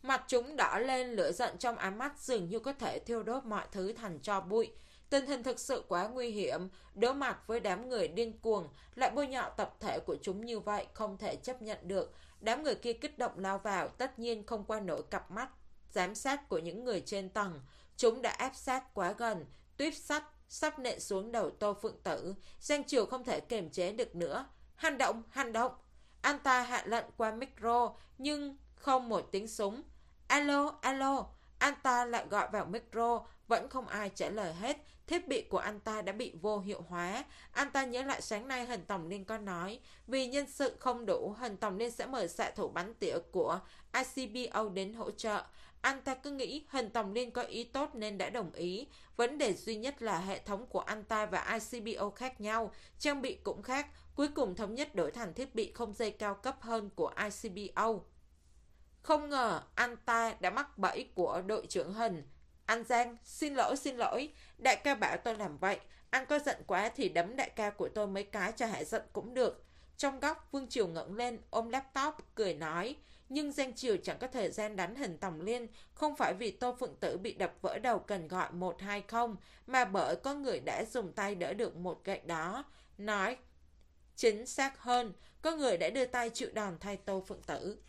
Mặt chúng đỏ lên, lửa giận trong ánh mắt dường như có thể thiêu đốt mọi thứ thành tro bụi. Tình hình thực sự quá nguy hiểm, đối mặt với đám người điên cuồng, lại bôi nhọ tập thể của chúng như vậy không thể chấp nhận được. Đám người kia kích động lao vào, tất nhiên không qua nổi cặp mắt giám sát của những người trên tầng. Chúng đã áp sát quá gần, tuyếp sắt sắp nện xuống đầu Tô Phượng Tử. Giang Triều không thể kiềm chế được nữa. Hành động, hành động! Anh ta hạ lệnh qua micro, nhưng không một tiếng súng. Alo, alo! Anh ta lại gọi vào micro, vẫn không ai trả lời hết. Thiết bị của anh ta đã bị vô hiệu hóa. Anh ta nhớ lại sáng nay Hình Tổng Liên có nói, vì nhân sự không đủ, Hình Tổng Liên sẽ mời xạ thủ bắn tỉa của i xê bê o đến hỗ trợ. Anh ta cứ nghĩ Hình Tổng Liên có ý tốt nên đã đồng ý. Vấn đề duy nhất là hệ thống của anh ta và i xê bê o khác nhau, trang bị cũng khác. Cuối cùng thống nhất đổi thành thiết bị không dây cao cấp hơn của i xê bê o. Không ngờ anh ta đã mắc bẫy của đội trưởng Hình. Anh Giang, xin lỗi xin lỗi, đại ca bảo tôi làm vậy. Anh có giận quá thì đấm đại ca của tôi mấy cái cho hạ giận cũng được. Trong góc, Vương Triều ngẩng lên, ôm laptop, cười nói. Nhưng Giang Triều chẳng có thời gian đánh Hình Tổng Liên, không phải vì Tô Phượng Tử bị đập vỡ đầu cần gọi một hai không, mà bởi có người đã dùng tay đỡ được một gậy đó. Nói chính xác hơn, có người đã đưa tay chịu đòn thay Tô Phượng Tử.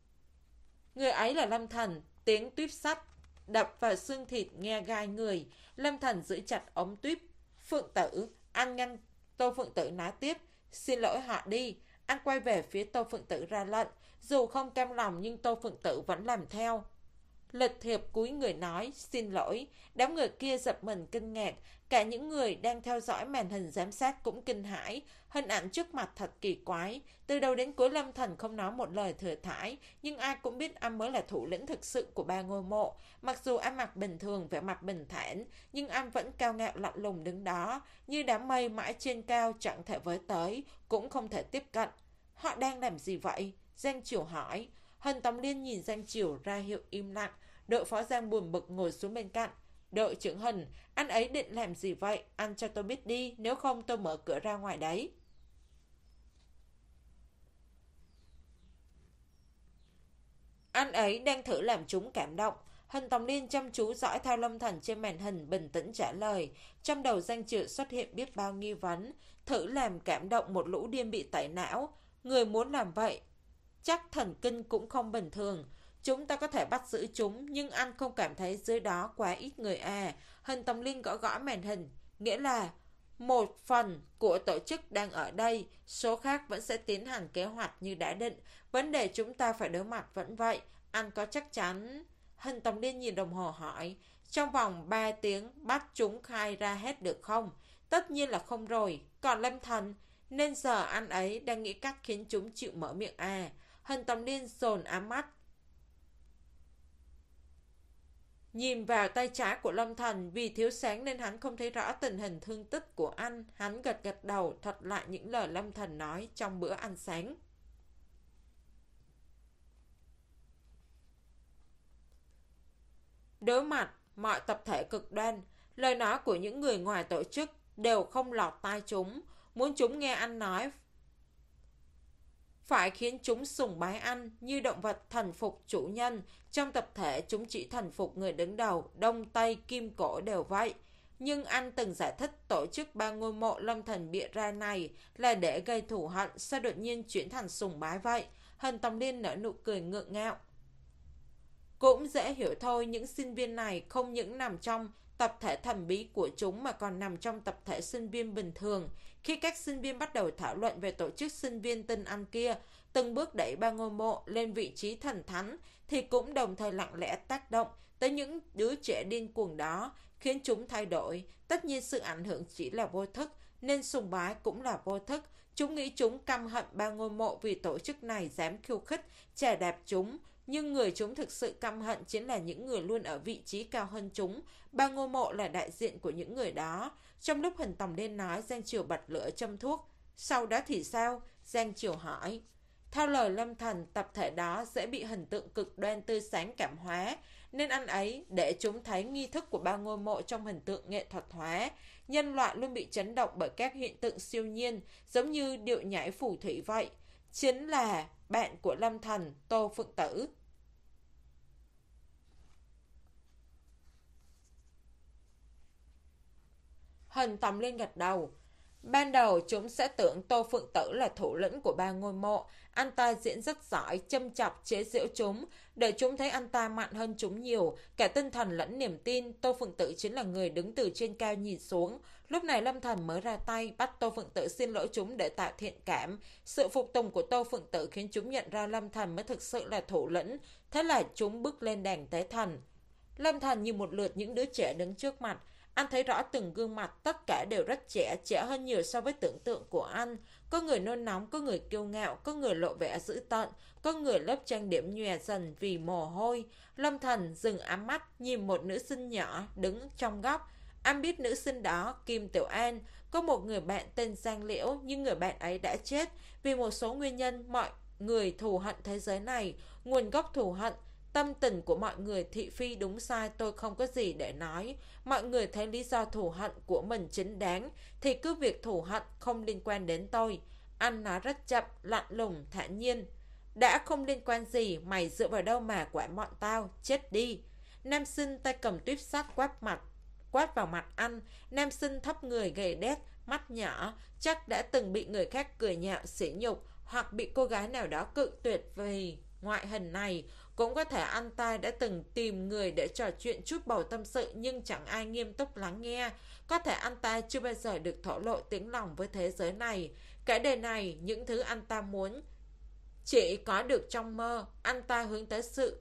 Người ấy là Lâm Thần, tiếng tuyếp sắt đập vào xương thịt nghe gai người. Lâm Thần giữ chặt ống tuyếp. Phượng Tử, anh ngăn Tô Phượng Tử nói tiếp. Xin lỗi họ đi. Anh quay về phía Tô Phượng Tử ra lệnh. Dù không cam lòng nhưng Tô Phượng Tử vẫn làm theo. Lịch Thiệp cúi người nói xin lỗi. Đám người kia giật mình kinh ngạc. Cả những người đang theo dõi màn hình giám sát cũng kinh hãi. Hình ảnh trước mặt thật kỳ quái. Từ đầu đến cuối Lâm Thần không nói một lời thừa thãi, nhưng ai cũng biết anh mới là thủ lĩnh thực sự của ba ngôi mộ. Mặc dù anh mặc bình thường, vẻ mặt bình thản, nhưng anh vẫn cao ngạo lạnh lùng đứng đó, như đám mây mãi trên cao chẳng thể với tới, cũng không thể tiếp cận. Họ đang làm gì vậy? Giang Triều hỏi. Hình Tổng Liên nhìn Giang Triều ra hiệu im lặng. Đội phó Giang buồn bực ngồi xuống bên cạnh. Đội trưởng Hình, anh ấy định làm gì vậy? Anh cho tôi biết đi, nếu không tôi mở cửa ra ngoài đấy. Anh ấy đang thử làm chúng cảm động. Hình Tổng Liên chăm chú dõi theo Lâm Thần trên màn hình, bình tĩnh trả lời. Trong đầu Giang Triều xuất hiện biết bao nghi vấn. Thử làm cảm động một lũ điên bị tẩy não. Người muốn làm vậy chắc thần kinh cũng không bình thường. Chúng ta có thể bắt giữ chúng, nhưng anh không cảm thấy dưới đó quá ít người à. Hình Tổng Liên gõ gõ màn hình, nghĩa là một phần của tổ chức đang ở đây, số khác vẫn sẽ tiến hành kế hoạch như đã định. Vấn đề chúng ta phải đối mặt vẫn vậy. Anh có chắc chắn? Hình Tổng Liên nhìn đồng hồ hỏi, trong vòng ba tiếng bắt chúng khai ra hết được không? Tất nhiên là không rồi. Còn Lâm Thần, nên giờ anh ấy đang nghĩ cách khiến chúng chịu mở miệng à. Hình Tổng Liên dồn ám mắt nhìn vào tay trái của Lâm Thần. Vì thiếu sáng nên hắn không thấy rõ tình hình thương tích của anh. Hắn gật gật đầu thuật lại những lời Lâm Thần nói trong bữa ăn sáng. Đối mặt mọi tập thể cực đoan, lời nói của những người ngoài tổ chức đều không lọt tai chúng. Muốn chúng nghe anh nói, phải khiến chúng sùng bái anh như động vật thần phục chủ nhân. Trong tập thể chúng chỉ thần phục người đứng đầu, Đông Tây Kim Cổ đều vậy. Nhưng anh từng giải thích tổ chức ba ngôi mộ Lâm Thần bịa ra này là để gây thù hận, sao đột nhiên chuyển thành sùng bái vậy? Hình Tổng Liên nở nụ cười ngượng ngạo. Cũng dễ hiểu thôi, những sinh viên này không những nằm trong tập thể thần bí của chúng mà còn nằm trong tập thể sinh viên bình thường. Khi các sinh viên bắt đầu thảo luận về tổ chức sinh viên tinh anh kia, từng bước đẩy ba ngôi mộ lên vị trí thần thánh, thì cũng đồng thời lặng lẽ tác động tới những đứa trẻ điên cuồng đó, khiến chúng thay đổi. Tất nhiên sự ảnh hưởng chỉ là vô thức, nên sùng bái cũng là vô thức. Chúng nghĩ chúng căm hận ba ngôi mộ vì tổ chức này dám khiêu khích, chà đạp chúng. Nhưng người chúng thực sự căm hận chính là những người luôn ở vị trí cao hơn chúng. Ba ngôi mộ là đại diện của những người đó. Trong lúc Hình Tổng Liên nói, Giang Triều bật lửa châm thuốc. Sau đó thì sao? Giang Triều hỏi. Theo lời Lâm Thần, tập thể đó dễ bị hình tượng cực đoan tươi sáng cảm hóa, nên anh ấy để chúng thấy nghi thức của ba ngôi mộ trong hình tượng nghệ thuật hóa. Nhân loại luôn bị chấn động bởi các hiện tượng siêu nhiên, giống như điệu nhảy phù thủy vậy. Chính là bạn của Lâm Thần, Tô Phượng Tử. Hình tầm lên gật đầu. Ban đầu chúng sẽ tưởng Tô Phượng Tử là thủ lĩnh của ba ngôi mộ. Anh ta diễn rất giỏi, châm chọc chế giễu chúng, để chúng thấy anh ta mạnh hơn chúng nhiều. Cả tinh thần lẫn niềm tin, Tô Phượng Tử chính là người đứng từ trên cao nhìn xuống. Lúc này Lâm Thần mới ra tay, bắt Tô Phượng Tử xin lỗi chúng để tạo thiện cảm. Sự phục tùng của Tô Phượng Tử khiến chúng nhận ra Lâm Thần mới thực sự là thủ lĩnh. Thế là chúng bước lên đàn tế thần. Lâm Thần nhìn một lượt những đứa trẻ đứng trước mặt. Anh thấy rõ từng gương mặt, tất cả đều rất trẻ, trẻ hơn nhiều so với tưởng tượng của anh. Có người nôn nóng, có người kiêu ngạo, có người lộ vẻ dữ tợn, có người lớp trang điểm nhòe dần vì mồ hôi. Lâm Thần dừng ám mắt, nhìn một nữ sinh nhỏ đứng trong góc. Anh biết nữ sinh đó, Kim Tiểu An, có một người bạn tên Giang Liễu, nhưng người bạn ấy đã chết. Vì một số nguyên nhân, mọi người thù hận thế giới này, nguồn gốc thù hận. Tâm tình của mọi người thị phi đúng sai tôi không có gì để nói. Mọi người thấy lý do thù hận của mình chính đáng thì cứ việc thù hận không liên quan đến tôi. Anh nói rất chậm, lạnh lùng, thản nhiên. Đã không liên quan gì, mày dựa vào đâu mà quản bọn tao, chết đi. Nam sinh tay cầm tuyếp sắt quát mặt, quát vào mặt anh. Nam sinh thấp người gầy đét, mắt nhỏ, chắc đã từng bị người khác cười nhạo sỉ nhục, hoặc bị cô gái nào đó cự tuyệt vì ngoại hình này. Cũng có thể anh ta đã từng tìm người để trò chuyện chút bầu tâm sự, nhưng chẳng ai nghiêm túc lắng nghe. Có thể anh ta chưa bao giờ được thổ lộ tiếng lòng với thế giới này. Cái đời này, những thứ anh ta muốn chỉ có được trong mơ. Anh ta hướng tới sự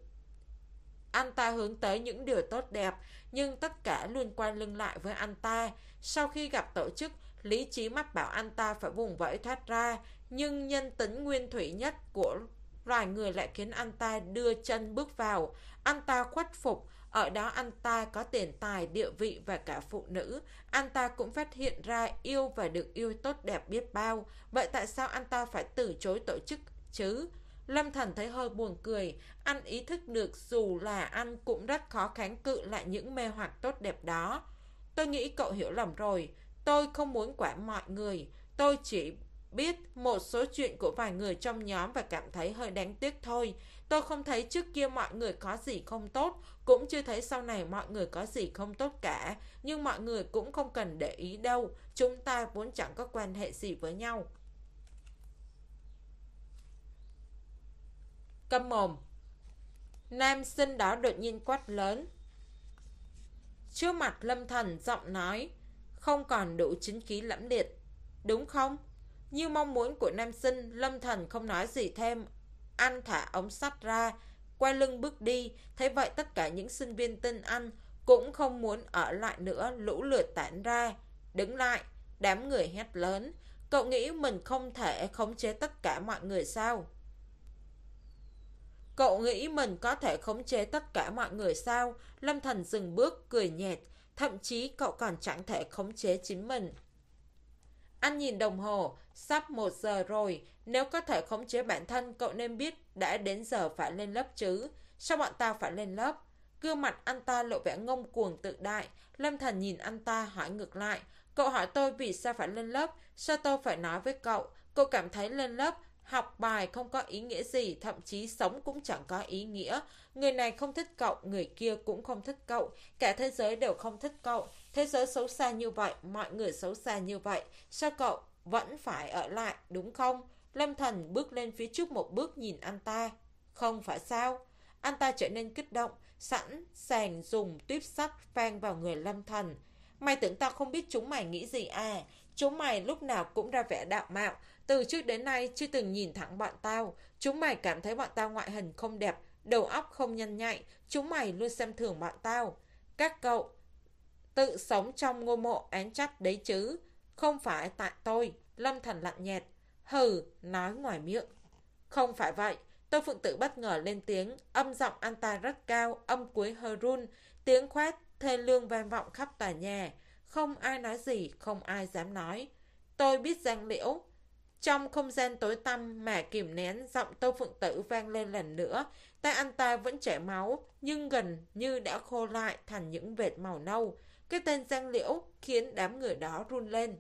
Anh ta hướng tới những điều tốt đẹp, nhưng tất cả luôn quay lưng lại với anh ta. Sau khi gặp tổ chức, lý trí mách bảo anh ta phải vùng vẫy thoát ra, nhưng nhân tính nguyên thủy nhất của loài người lại khiến anh ta đưa chân bước vào. Anh ta khuất phục. Ở đó anh ta có tiền tài, địa vị và cả phụ nữ. Anh ta cũng phát hiện ra yêu và được yêu tốt đẹp biết bao. Vậy tại sao anh ta phải từ chối tổ chức chứ? Lâm Thần thấy hơi buồn cười. Anh ý thức được dù là anh cũng rất khó kháng cự lại những mê hoặc tốt đẹp đó. Tôi nghĩ cậu hiểu lầm rồi. Tôi không muốn quản mọi người. Tôi chỉ biết một số chuyện của vài người trong nhóm và cảm thấy hơi đáng tiếc thôi. Tôi không thấy trước kia mọi người có gì không tốt, cũng chưa thấy sau này mọi người có gì không tốt cả. Nhưng mọi người cũng không cần để ý đâu. Chúng ta vốn chẳng có quan hệ gì với nhau. Câm mồm. Nam sinh đó đột nhiên quát lớn trước mặt Lâm Thần, giọng nói không còn đủ chính khí lẫm liệt. Đúng không? Như mong muốn của nam sinh, Lâm Thần không nói gì thêm. Anh thả ống sắt ra, quay lưng bước đi. Thấy vậy tất cả những sinh viên tin anh cũng không muốn ở lại nữa, lũ lượt tản ra. Đứng lại, đám người hét lớn. Cậu nghĩ mình không thể khống chế tất cả mọi người sao? Cậu nghĩ mình có thể khống chế tất cả mọi người sao? Lâm Thần dừng bước, cười nhạt. Thậm chí cậu còn chẳng thể khống chế chính mình. Anh nhìn đồng hồ, sắp một giờ rồi. Nếu có thể khống chế bản thân, cậu nên biết đã đến giờ phải lên lớp chứ. Sao bọn tao phải lên lớp? Gương mặt anh ta lộ vẻ ngông cuồng tự đại. Lâm Thần nhìn anh ta hỏi ngược lại. Cậu hỏi tôi vì sao phải lên lớp? Sao tôi phải nói với cậu? Cậu cảm thấy lên lớp học bài không có ý nghĩa gì, thậm chí sống cũng chẳng có ý nghĩa. Người này không thích cậu, người kia cũng không thích cậu. Cả thế giới đều không thích cậu. Thế giới xấu xa như vậy, mọi người xấu xa như vậy. Sao cậu vẫn phải ở lại, đúng không? Lâm Thần bước lên phía trước một bước nhìn anh ta. Không phải sao? Anh ta trở nên kích động, sẵn sàng dùng tuyếp sắt phang vào người Lâm Thần. Mày tưởng tao không biết chúng mày nghĩ gì à? Chúng mày lúc nào cũng ra vẻ đạo mạo. Từ trước đến nay chưa từng nhìn thẳng bọn tao. Chúng mày cảm thấy bọn tao ngoại hình không đẹp, đầu óc không nhanh nhạy. Chúng mày luôn xem thường bọn tao. Các cậu tự sống trong ngôi mộ án trách đấy chứ. Không phải tại tôi. Lâm Thần lạnh nhạt. Hừ, nói ngoài miệng. Không phải vậy. Tô Phượng Tử bất ngờ lên tiếng. Âm giọng anh ta rất cao, âm cuối hơi run. Tiếng khoét thê lương vang vọng khắp tòa nhà. Không ai nói gì, không ai dám nói. Tôi biết Giang Liễu. Trong không gian tối tăm mà kìm nén, giọng Tô Phượng Tử vang lên lần nữa. Tay anh ta vẫn chảy máu, nhưng gần như đã khô lại thành những vệt màu nâu. Cái tên Giang Liễu khiến đám người đó run lên.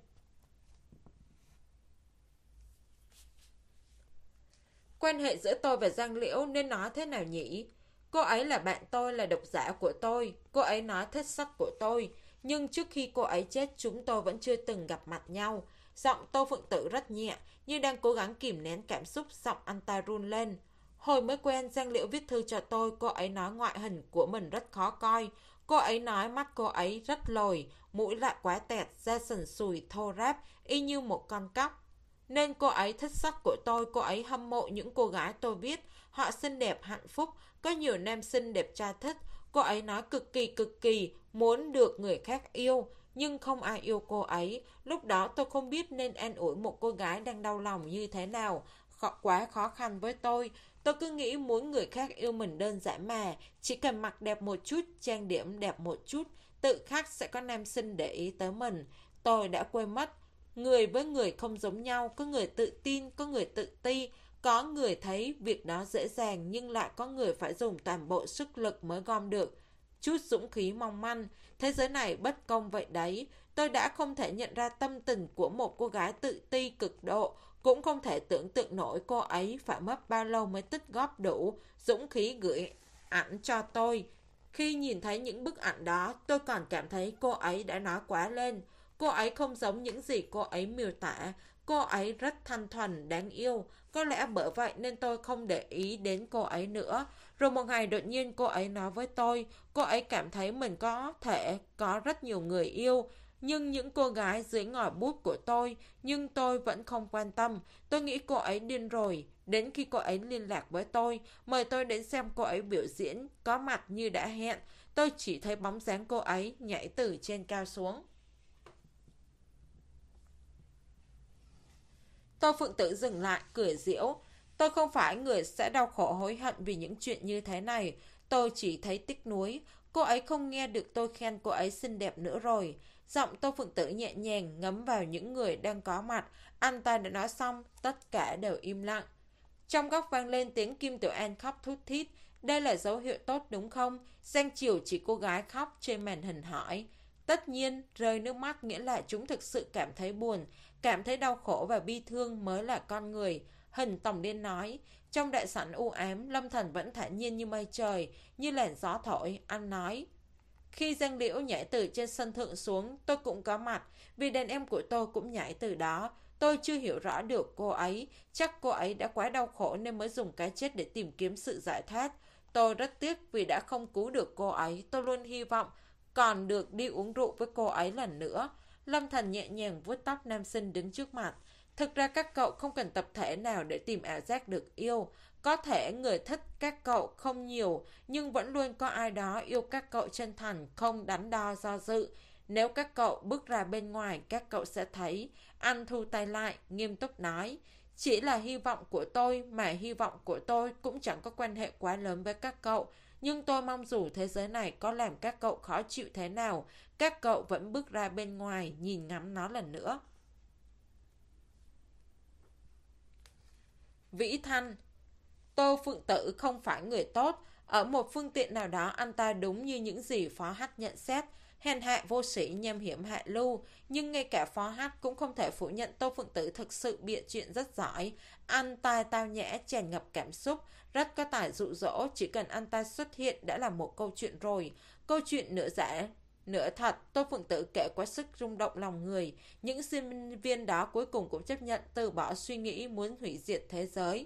Quan hệ giữa tôi và Giang Liễu nên nói thế nào nhỉ? Cô ấy là bạn tôi, là độc giả của tôi. Cô ấy nói thích sách của tôi. Nhưng trước khi cô ấy chết chúng tôi vẫn chưa từng gặp mặt nhau. Giọng Tô Phượng Tử rất nhẹ, như đang cố gắng kìm nén cảm xúc, giọng anh ta run lên. Hồi mới quen, Giang Liễu viết thư cho tôi, cô ấy nói ngoại hình của mình rất khó coi. Cô ấy nói mắt cô ấy rất lồi, mũi lại quá tẹt, da sần sùi, thô ráp, y như một con cóc. Nên cô ấy thích sắc của tôi, cô ấy hâm mộ những cô gái tôi biết. Họ xinh đẹp, hạnh phúc, có nhiều nam sinh đẹp trai thích. Cô ấy nói cực kỳ cực kỳ muốn được người khác yêu, nhưng không ai yêu cô ấy. Lúc đó tôi không biết nên an ủi một cô gái đang đau lòng như thế nào. Khó, quá khó khăn với tôi. Tôi cứ nghĩ muốn người khác yêu mình đơn giản mà. Chỉ cần mặc đẹp một chút, trang điểm đẹp một chút, tự khắc sẽ có nam sinh để ý tới mình. Tôi đã quên mất. Người với người không giống nhau, có người tự tin, có người tự ti. Có người thấy việc đó dễ dàng nhưng lại có người phải dùng toàn bộ sức lực mới gom được. Chút dũng khí mong manh, thế giới này bất công vậy đấy. Tôi đã không thể nhận ra tâm tình của một cô gái tự ti cực độ, cũng không thể tưởng tượng nổi cô ấy phải mất bao lâu mới tích góp đủ dũng khí gửi ảnh cho tôi. Khi nhìn thấy những bức ảnh đó, tôi còn cảm thấy cô ấy đã nói quá lên. Cô ấy không giống những gì cô ấy miêu tả. Cô ấy rất thanh thuần, đáng yêu. Có lẽ bởi vậy nên tôi không để ý đến cô ấy nữa. Rồi một ngày đột nhiên cô ấy nói với tôi, cô ấy cảm thấy mình có thể có rất nhiều người yêu. Nhưng những cô gái dưới ngòi bút của tôi, nhưng tôi vẫn không quan tâm. Tôi nghĩ cô ấy điên rồi. Đến khi cô ấy liên lạc với tôi, mời tôi đến xem cô ấy biểu diễn, có mặt như đã hẹn. Tôi chỉ thấy bóng dáng cô ấy nhảy từ trên cao xuống. Tô Phượng Tử dừng lại, cười giễu. Tôi không phải người sẽ đau khổ hối hận vì những chuyện như thế này. Tôi chỉ thấy tiếc nuối. Cô ấy không nghe được tôi khen cô ấy xinh đẹp nữa rồi. Giọng Tô Phượng Tử nhẹ nhàng ngấm vào những người đang có mặt. Anh ta đã nói xong, tất cả đều im lặng. Trong góc vang lên tiếng Kim Tiểu An khóc thút thít. Đây là dấu hiệu tốt đúng không? Giang Chiều chỉ cô gái khóc trên màn hình hỏi. Tất nhiên, rơi nước mắt nghĩa là chúng thực sự cảm thấy buồn, cảm thấy đau khổ và bi thương mới là con người. Hình Tổng Điên nói, trong đại sảnh u ám, Lâm Thần vẫn thản nhiên như mây trời, như làn gió thổi, anh nói. Khi Giang Liễu nhảy từ trên sân thượng xuống, tôi cũng có mặt, vì đàn em của tôi cũng nhảy từ đó. Tôi chưa hiểu rõ được cô ấy, chắc cô ấy đã quá đau khổ nên mới dùng cái chết để tìm kiếm sự giải thoát. Tôi rất tiếc vì đã không cứu được cô ấy, tôi luôn hy vọng còn được đi uống rượu với cô ấy lần nữa. Lâm Thần nhẹ nhàng vuốt tóc nam sinh đứng trước mặt. Thực ra các cậu không cần tập thể nào để tìm ảo giác được yêu. Có thể người thích các cậu không nhiều, nhưng vẫn luôn có ai đó yêu các cậu chân thành, không đắn đo do dự. Nếu các cậu bước ra bên ngoài, các cậu sẽ thấy. Anh thu tay lại, nghiêm túc nói. Chỉ là hy vọng của tôi, mà hy vọng của tôi cũng chẳng có quan hệ quá lớn với các cậu. Nhưng tôi mong dù thế giới này có làm các cậu khó chịu thế nào, các cậu vẫn bước ra bên ngoài, nhìn ngắm nó lần nữa. Vĩ Thanh. Tô Phượng Tử không phải người tốt. Ở một phương tiện nào đó anh ta đúng như những gì Phó Hách nhận xét. Hèn hạ vô sĩ, nham hiểm hạ lưu. Nhưng ngay cả Phó Hách cũng không thể phủ nhận Tô Phượng Tử thực sự bịa chuyện rất giỏi. Anh ta tao nhã, tràn ngập cảm xúc, rất có tài dụ dỗ. Chỉ cần anh ta xuất hiện đã là một câu chuyện rồi. Câu chuyện nửa giả nửa thật. Tô Phượng Tử kể quá sức rung động lòng người. Những sinh viên đó cuối cùng cũng chấp nhận từ bỏ suy nghĩ muốn hủy diệt thế giới.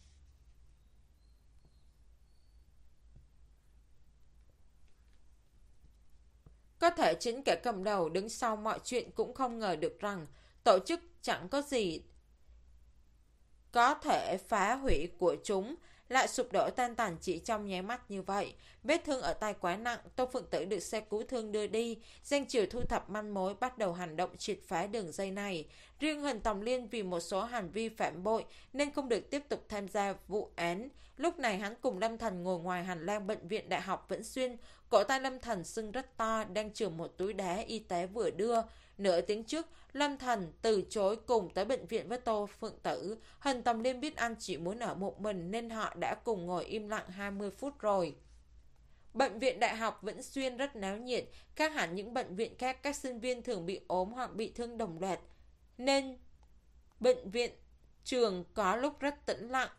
Có thể chính kẻ cầm đầu đứng sau mọi chuyện cũng không ngờ được rằng tổ chức chẳng có gì có thể phá hủy của chúng lại sụp đổ tan tành chỉ trong nháy mắt như vậy. Vết thương ở tay quá nặng, Tô Phượng Tử được xe cứu thương đưa đi. Giang Triều thu thập manh mối, bắt đầu hành động triệt phá đường dây này. Riêng Hình Tòng Liên vì một số hành vi phạm bội nên không được tiếp tục tham gia vụ án. Lúc này hắn cùng Lâm Thần ngồi ngoài hành lang bệnh viện Đại học Vĩnh Xuyên. Cổ tay Lâm Thần sưng rất to, đang chườm một túi đá y tế vừa đưa. Nửa tiếng trước, Lâm Thần từ chối cùng tới bệnh viện với Tô Phượng Tử. Hình Tòng Liên biết anh chỉ muốn ở một mình nên họ đã cùng ngồi im lặng hai mươi phút rồi. Bệnh viện Đại học Vĩnh Xuyên rất náo nhiệt. Khác hẳn những bệnh viện khác, các sinh viên thường bị ốm hoặc bị thương đồng loạt, nên bệnh viện trường có lúc rất tĩnh lặng,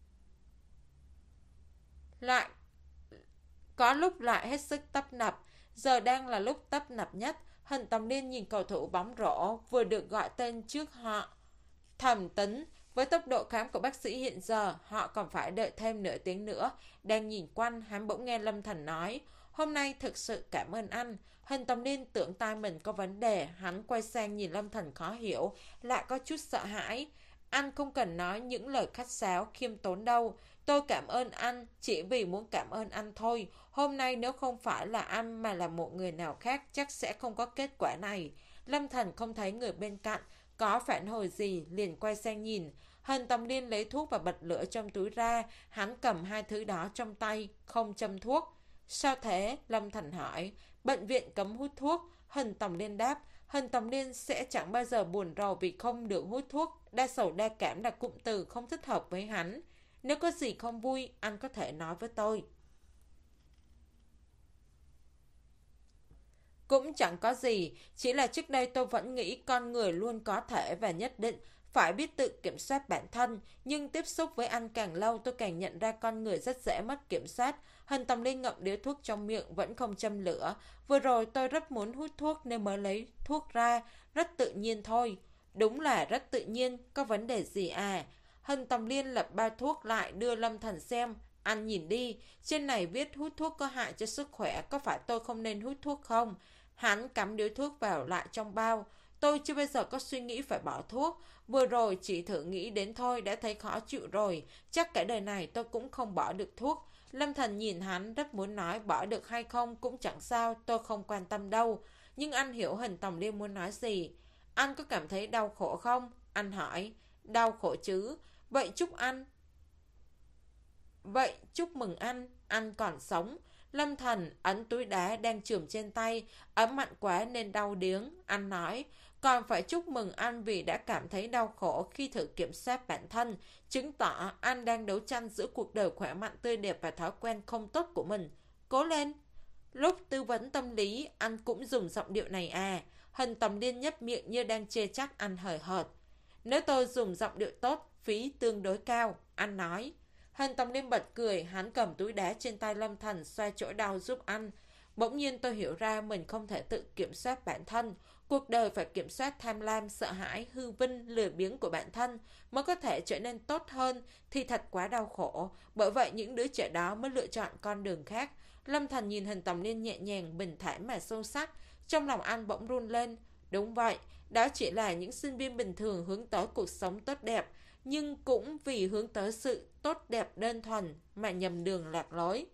lại có lúc lại hết sức tấp nập. Giờ đang là lúc tấp nập nhất. Hình Tầm Liên nhìn cầu thủ bóng rổ vừa được gọi tên trước họ. Thầm tính, với tốc độ khám của bác sĩ hiện giờ, họ còn phải đợi thêm nửa tiếng nữa. Đang nhìn quanh, hắn bỗng nghe Lâm Thành nói, hôm nay thực sự cảm ơn anh. Hình Tầm Liên tưởng tai mình có vấn đề, hắn quay sang nhìn Lâm Thành khó hiểu, lại có chút sợ hãi. Anh không cần nói những lời khách sáo, khiêm tốn đâu. Tôi cảm ơn anh, chỉ vì muốn cảm ơn anh thôi. Hôm nay nếu không phải là anh mà là một người nào khác, chắc sẽ không có kết quả này. Lâm Thành không thấy người bên cạnh có phản hồi gì, liền quay sang nhìn. Hình Tầm Liên lấy thuốc và bật lửa trong túi ra, hắn cầm hai thứ đó trong tay, không châm thuốc. Sao thế? Lâm Thành hỏi. Bệnh viện cấm hút thuốc. Hình Tầm Liên đáp. Hình Tầm Liên sẽ chẳng bao giờ buồn rầu vì không được hút thuốc. Đa sầu đa cảm là cụm từ không thích hợp với hắn. Nếu có gì không vui, anh có thể nói với tôi. Cũng chẳng có gì, chỉ là trước đây tôi vẫn nghĩ con người luôn có thể và nhất định phải biết tự kiểm soát bản thân, nhưng tiếp xúc với anh càng lâu tôi càng nhận ra con người rất dễ mất kiểm soát. Hình Tầm Liên ngậm điếu thuốc trong miệng vẫn không châm lửa. Vừa rồi tôi rất muốn hút thuốc nên mới lấy thuốc ra, rất tự nhiên thôi. Đúng là rất tự nhiên, có vấn đề gì à? Hình Tầm Liên lập bao thuốc lại đưa Lâm Thành xem. Anh nhìn đi, trên này viết hút thuốc có hại cho sức khỏe, có phải tôi không nên hút thuốc không? Hắn cắm điếu thuốc vào lại trong bao. Tôi chưa bao giờ có suy nghĩ phải bỏ thuốc. Vừa rồi chỉ thử nghĩ đến thôi đã thấy khó chịu rồi. Chắc cả đời này tôi cũng không bỏ được thuốc. Lâm Thành nhìn hắn rất muốn nói bỏ được hay không cũng chẳng sao, tôi không quan tâm đâu. Nhưng anh hiểu Hình Tầm Liên muốn nói gì. Anh có cảm thấy đau khổ không? Anh hỏi. Đau khổ chứ. Vậy chúc anh. Vậy chúc mừng anh, anh còn sống. Lâm Thành ấn túi đá đang chườm trên tay, ấm mạnh quá nên đau điếng. Anh nói, còn phải chúc mừng anh vì đã cảm thấy đau khổ khi thử kiểm soát bản thân, chứng tỏ anh đang đấu tranh giữa cuộc đời khỏe mạnh tươi đẹp và thói quen không tốt của mình. Cố lên. Lúc tư vấn tâm lý, anh cũng dùng giọng điệu này à. Hình Tầm Liên nhấp miệng như đang chê trách anh hời hợt. Nếu tôi dùng giọng điệu tốt, phí tương đối cao, anh nói. Hình Tầm Liên bật cười, hắn cầm túi đá trên tay Lâm Thành xoa chỗ đau giúp anh. Bỗng nhiên tôi hiểu ra mình không thể tự kiểm soát bản thân. Cuộc đời phải kiểm soát tham lam, sợ hãi, hư vinh, lười biếng của bản thân mới có thể trở nên tốt hơn, thì thật quá đau khổ. Bởi vậy những đứa trẻ đó mới lựa chọn con đường khác. Lâm Thành nhìn Hình Tầm Liên nhẹ nhàng, bình thản mà sâu sắc. Trong lòng anh bỗng run lên. Đúng vậy, đó chỉ là những sinh viên bình thường hướng tới cuộc sống tốt đẹp, nhưng cũng vì hướng tới sự tốt đẹp đơn thuần mà nhầm đường lạc lối.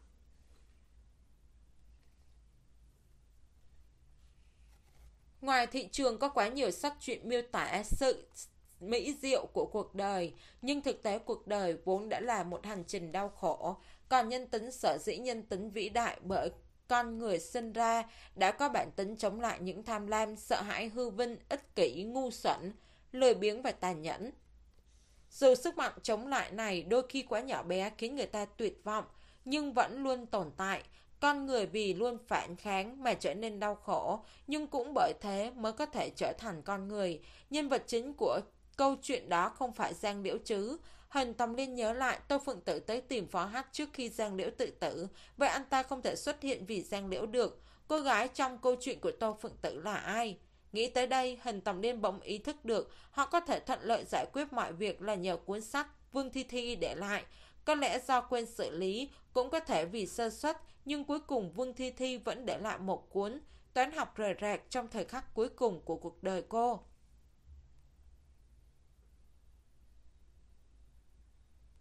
Ngoài thị trường có quá nhiều sách truyện miêu tả sự mỹ diệu của cuộc đời, nhưng thực tế cuộc đời vốn đã là một hành trình đau khổ, còn nhân tính sở dĩ nhân tính vĩ đại bởi con người sinh ra đã có bản tính chống lại những tham lam, sợ hãi, hư vinh, ích kỷ, ngu xuẩn, lười biếng và tàn nhẫn. Dù sức mạnh chống lại này đôi khi quá nhỏ bé khiến người ta tuyệt vọng, nhưng vẫn luôn tồn tại. Con người vì luôn phản kháng mà trở nên đau khổ, nhưng cũng bởi thế mới có thể trở thành con người. Nhân vật chính của câu chuyện đó không phải Giang Liễu chứ. Hình Tầm Liên nhớ lại Tô Phượng Tử tới tìm Phó Hắc trước khi Giang Liễu tự tử. Vậy anh ta không thể xuất hiện vì Giang Liễu được. Cô gái trong câu chuyện của Tô Phượng Tử là ai? Nghĩ tới đây, Hình Tầm Liên bỗng ý thức được họ có thể thuận lợi giải quyết mọi việc là nhờ cuốn sách Vương Thi Thi để lại. Có lẽ do quên xử lý, cũng có thể vì sơ suất, nhưng cuối cùng Vương Thi Thi vẫn để lại một cuốn toán học rời rạc trong thời khắc cuối cùng của cuộc đời cô.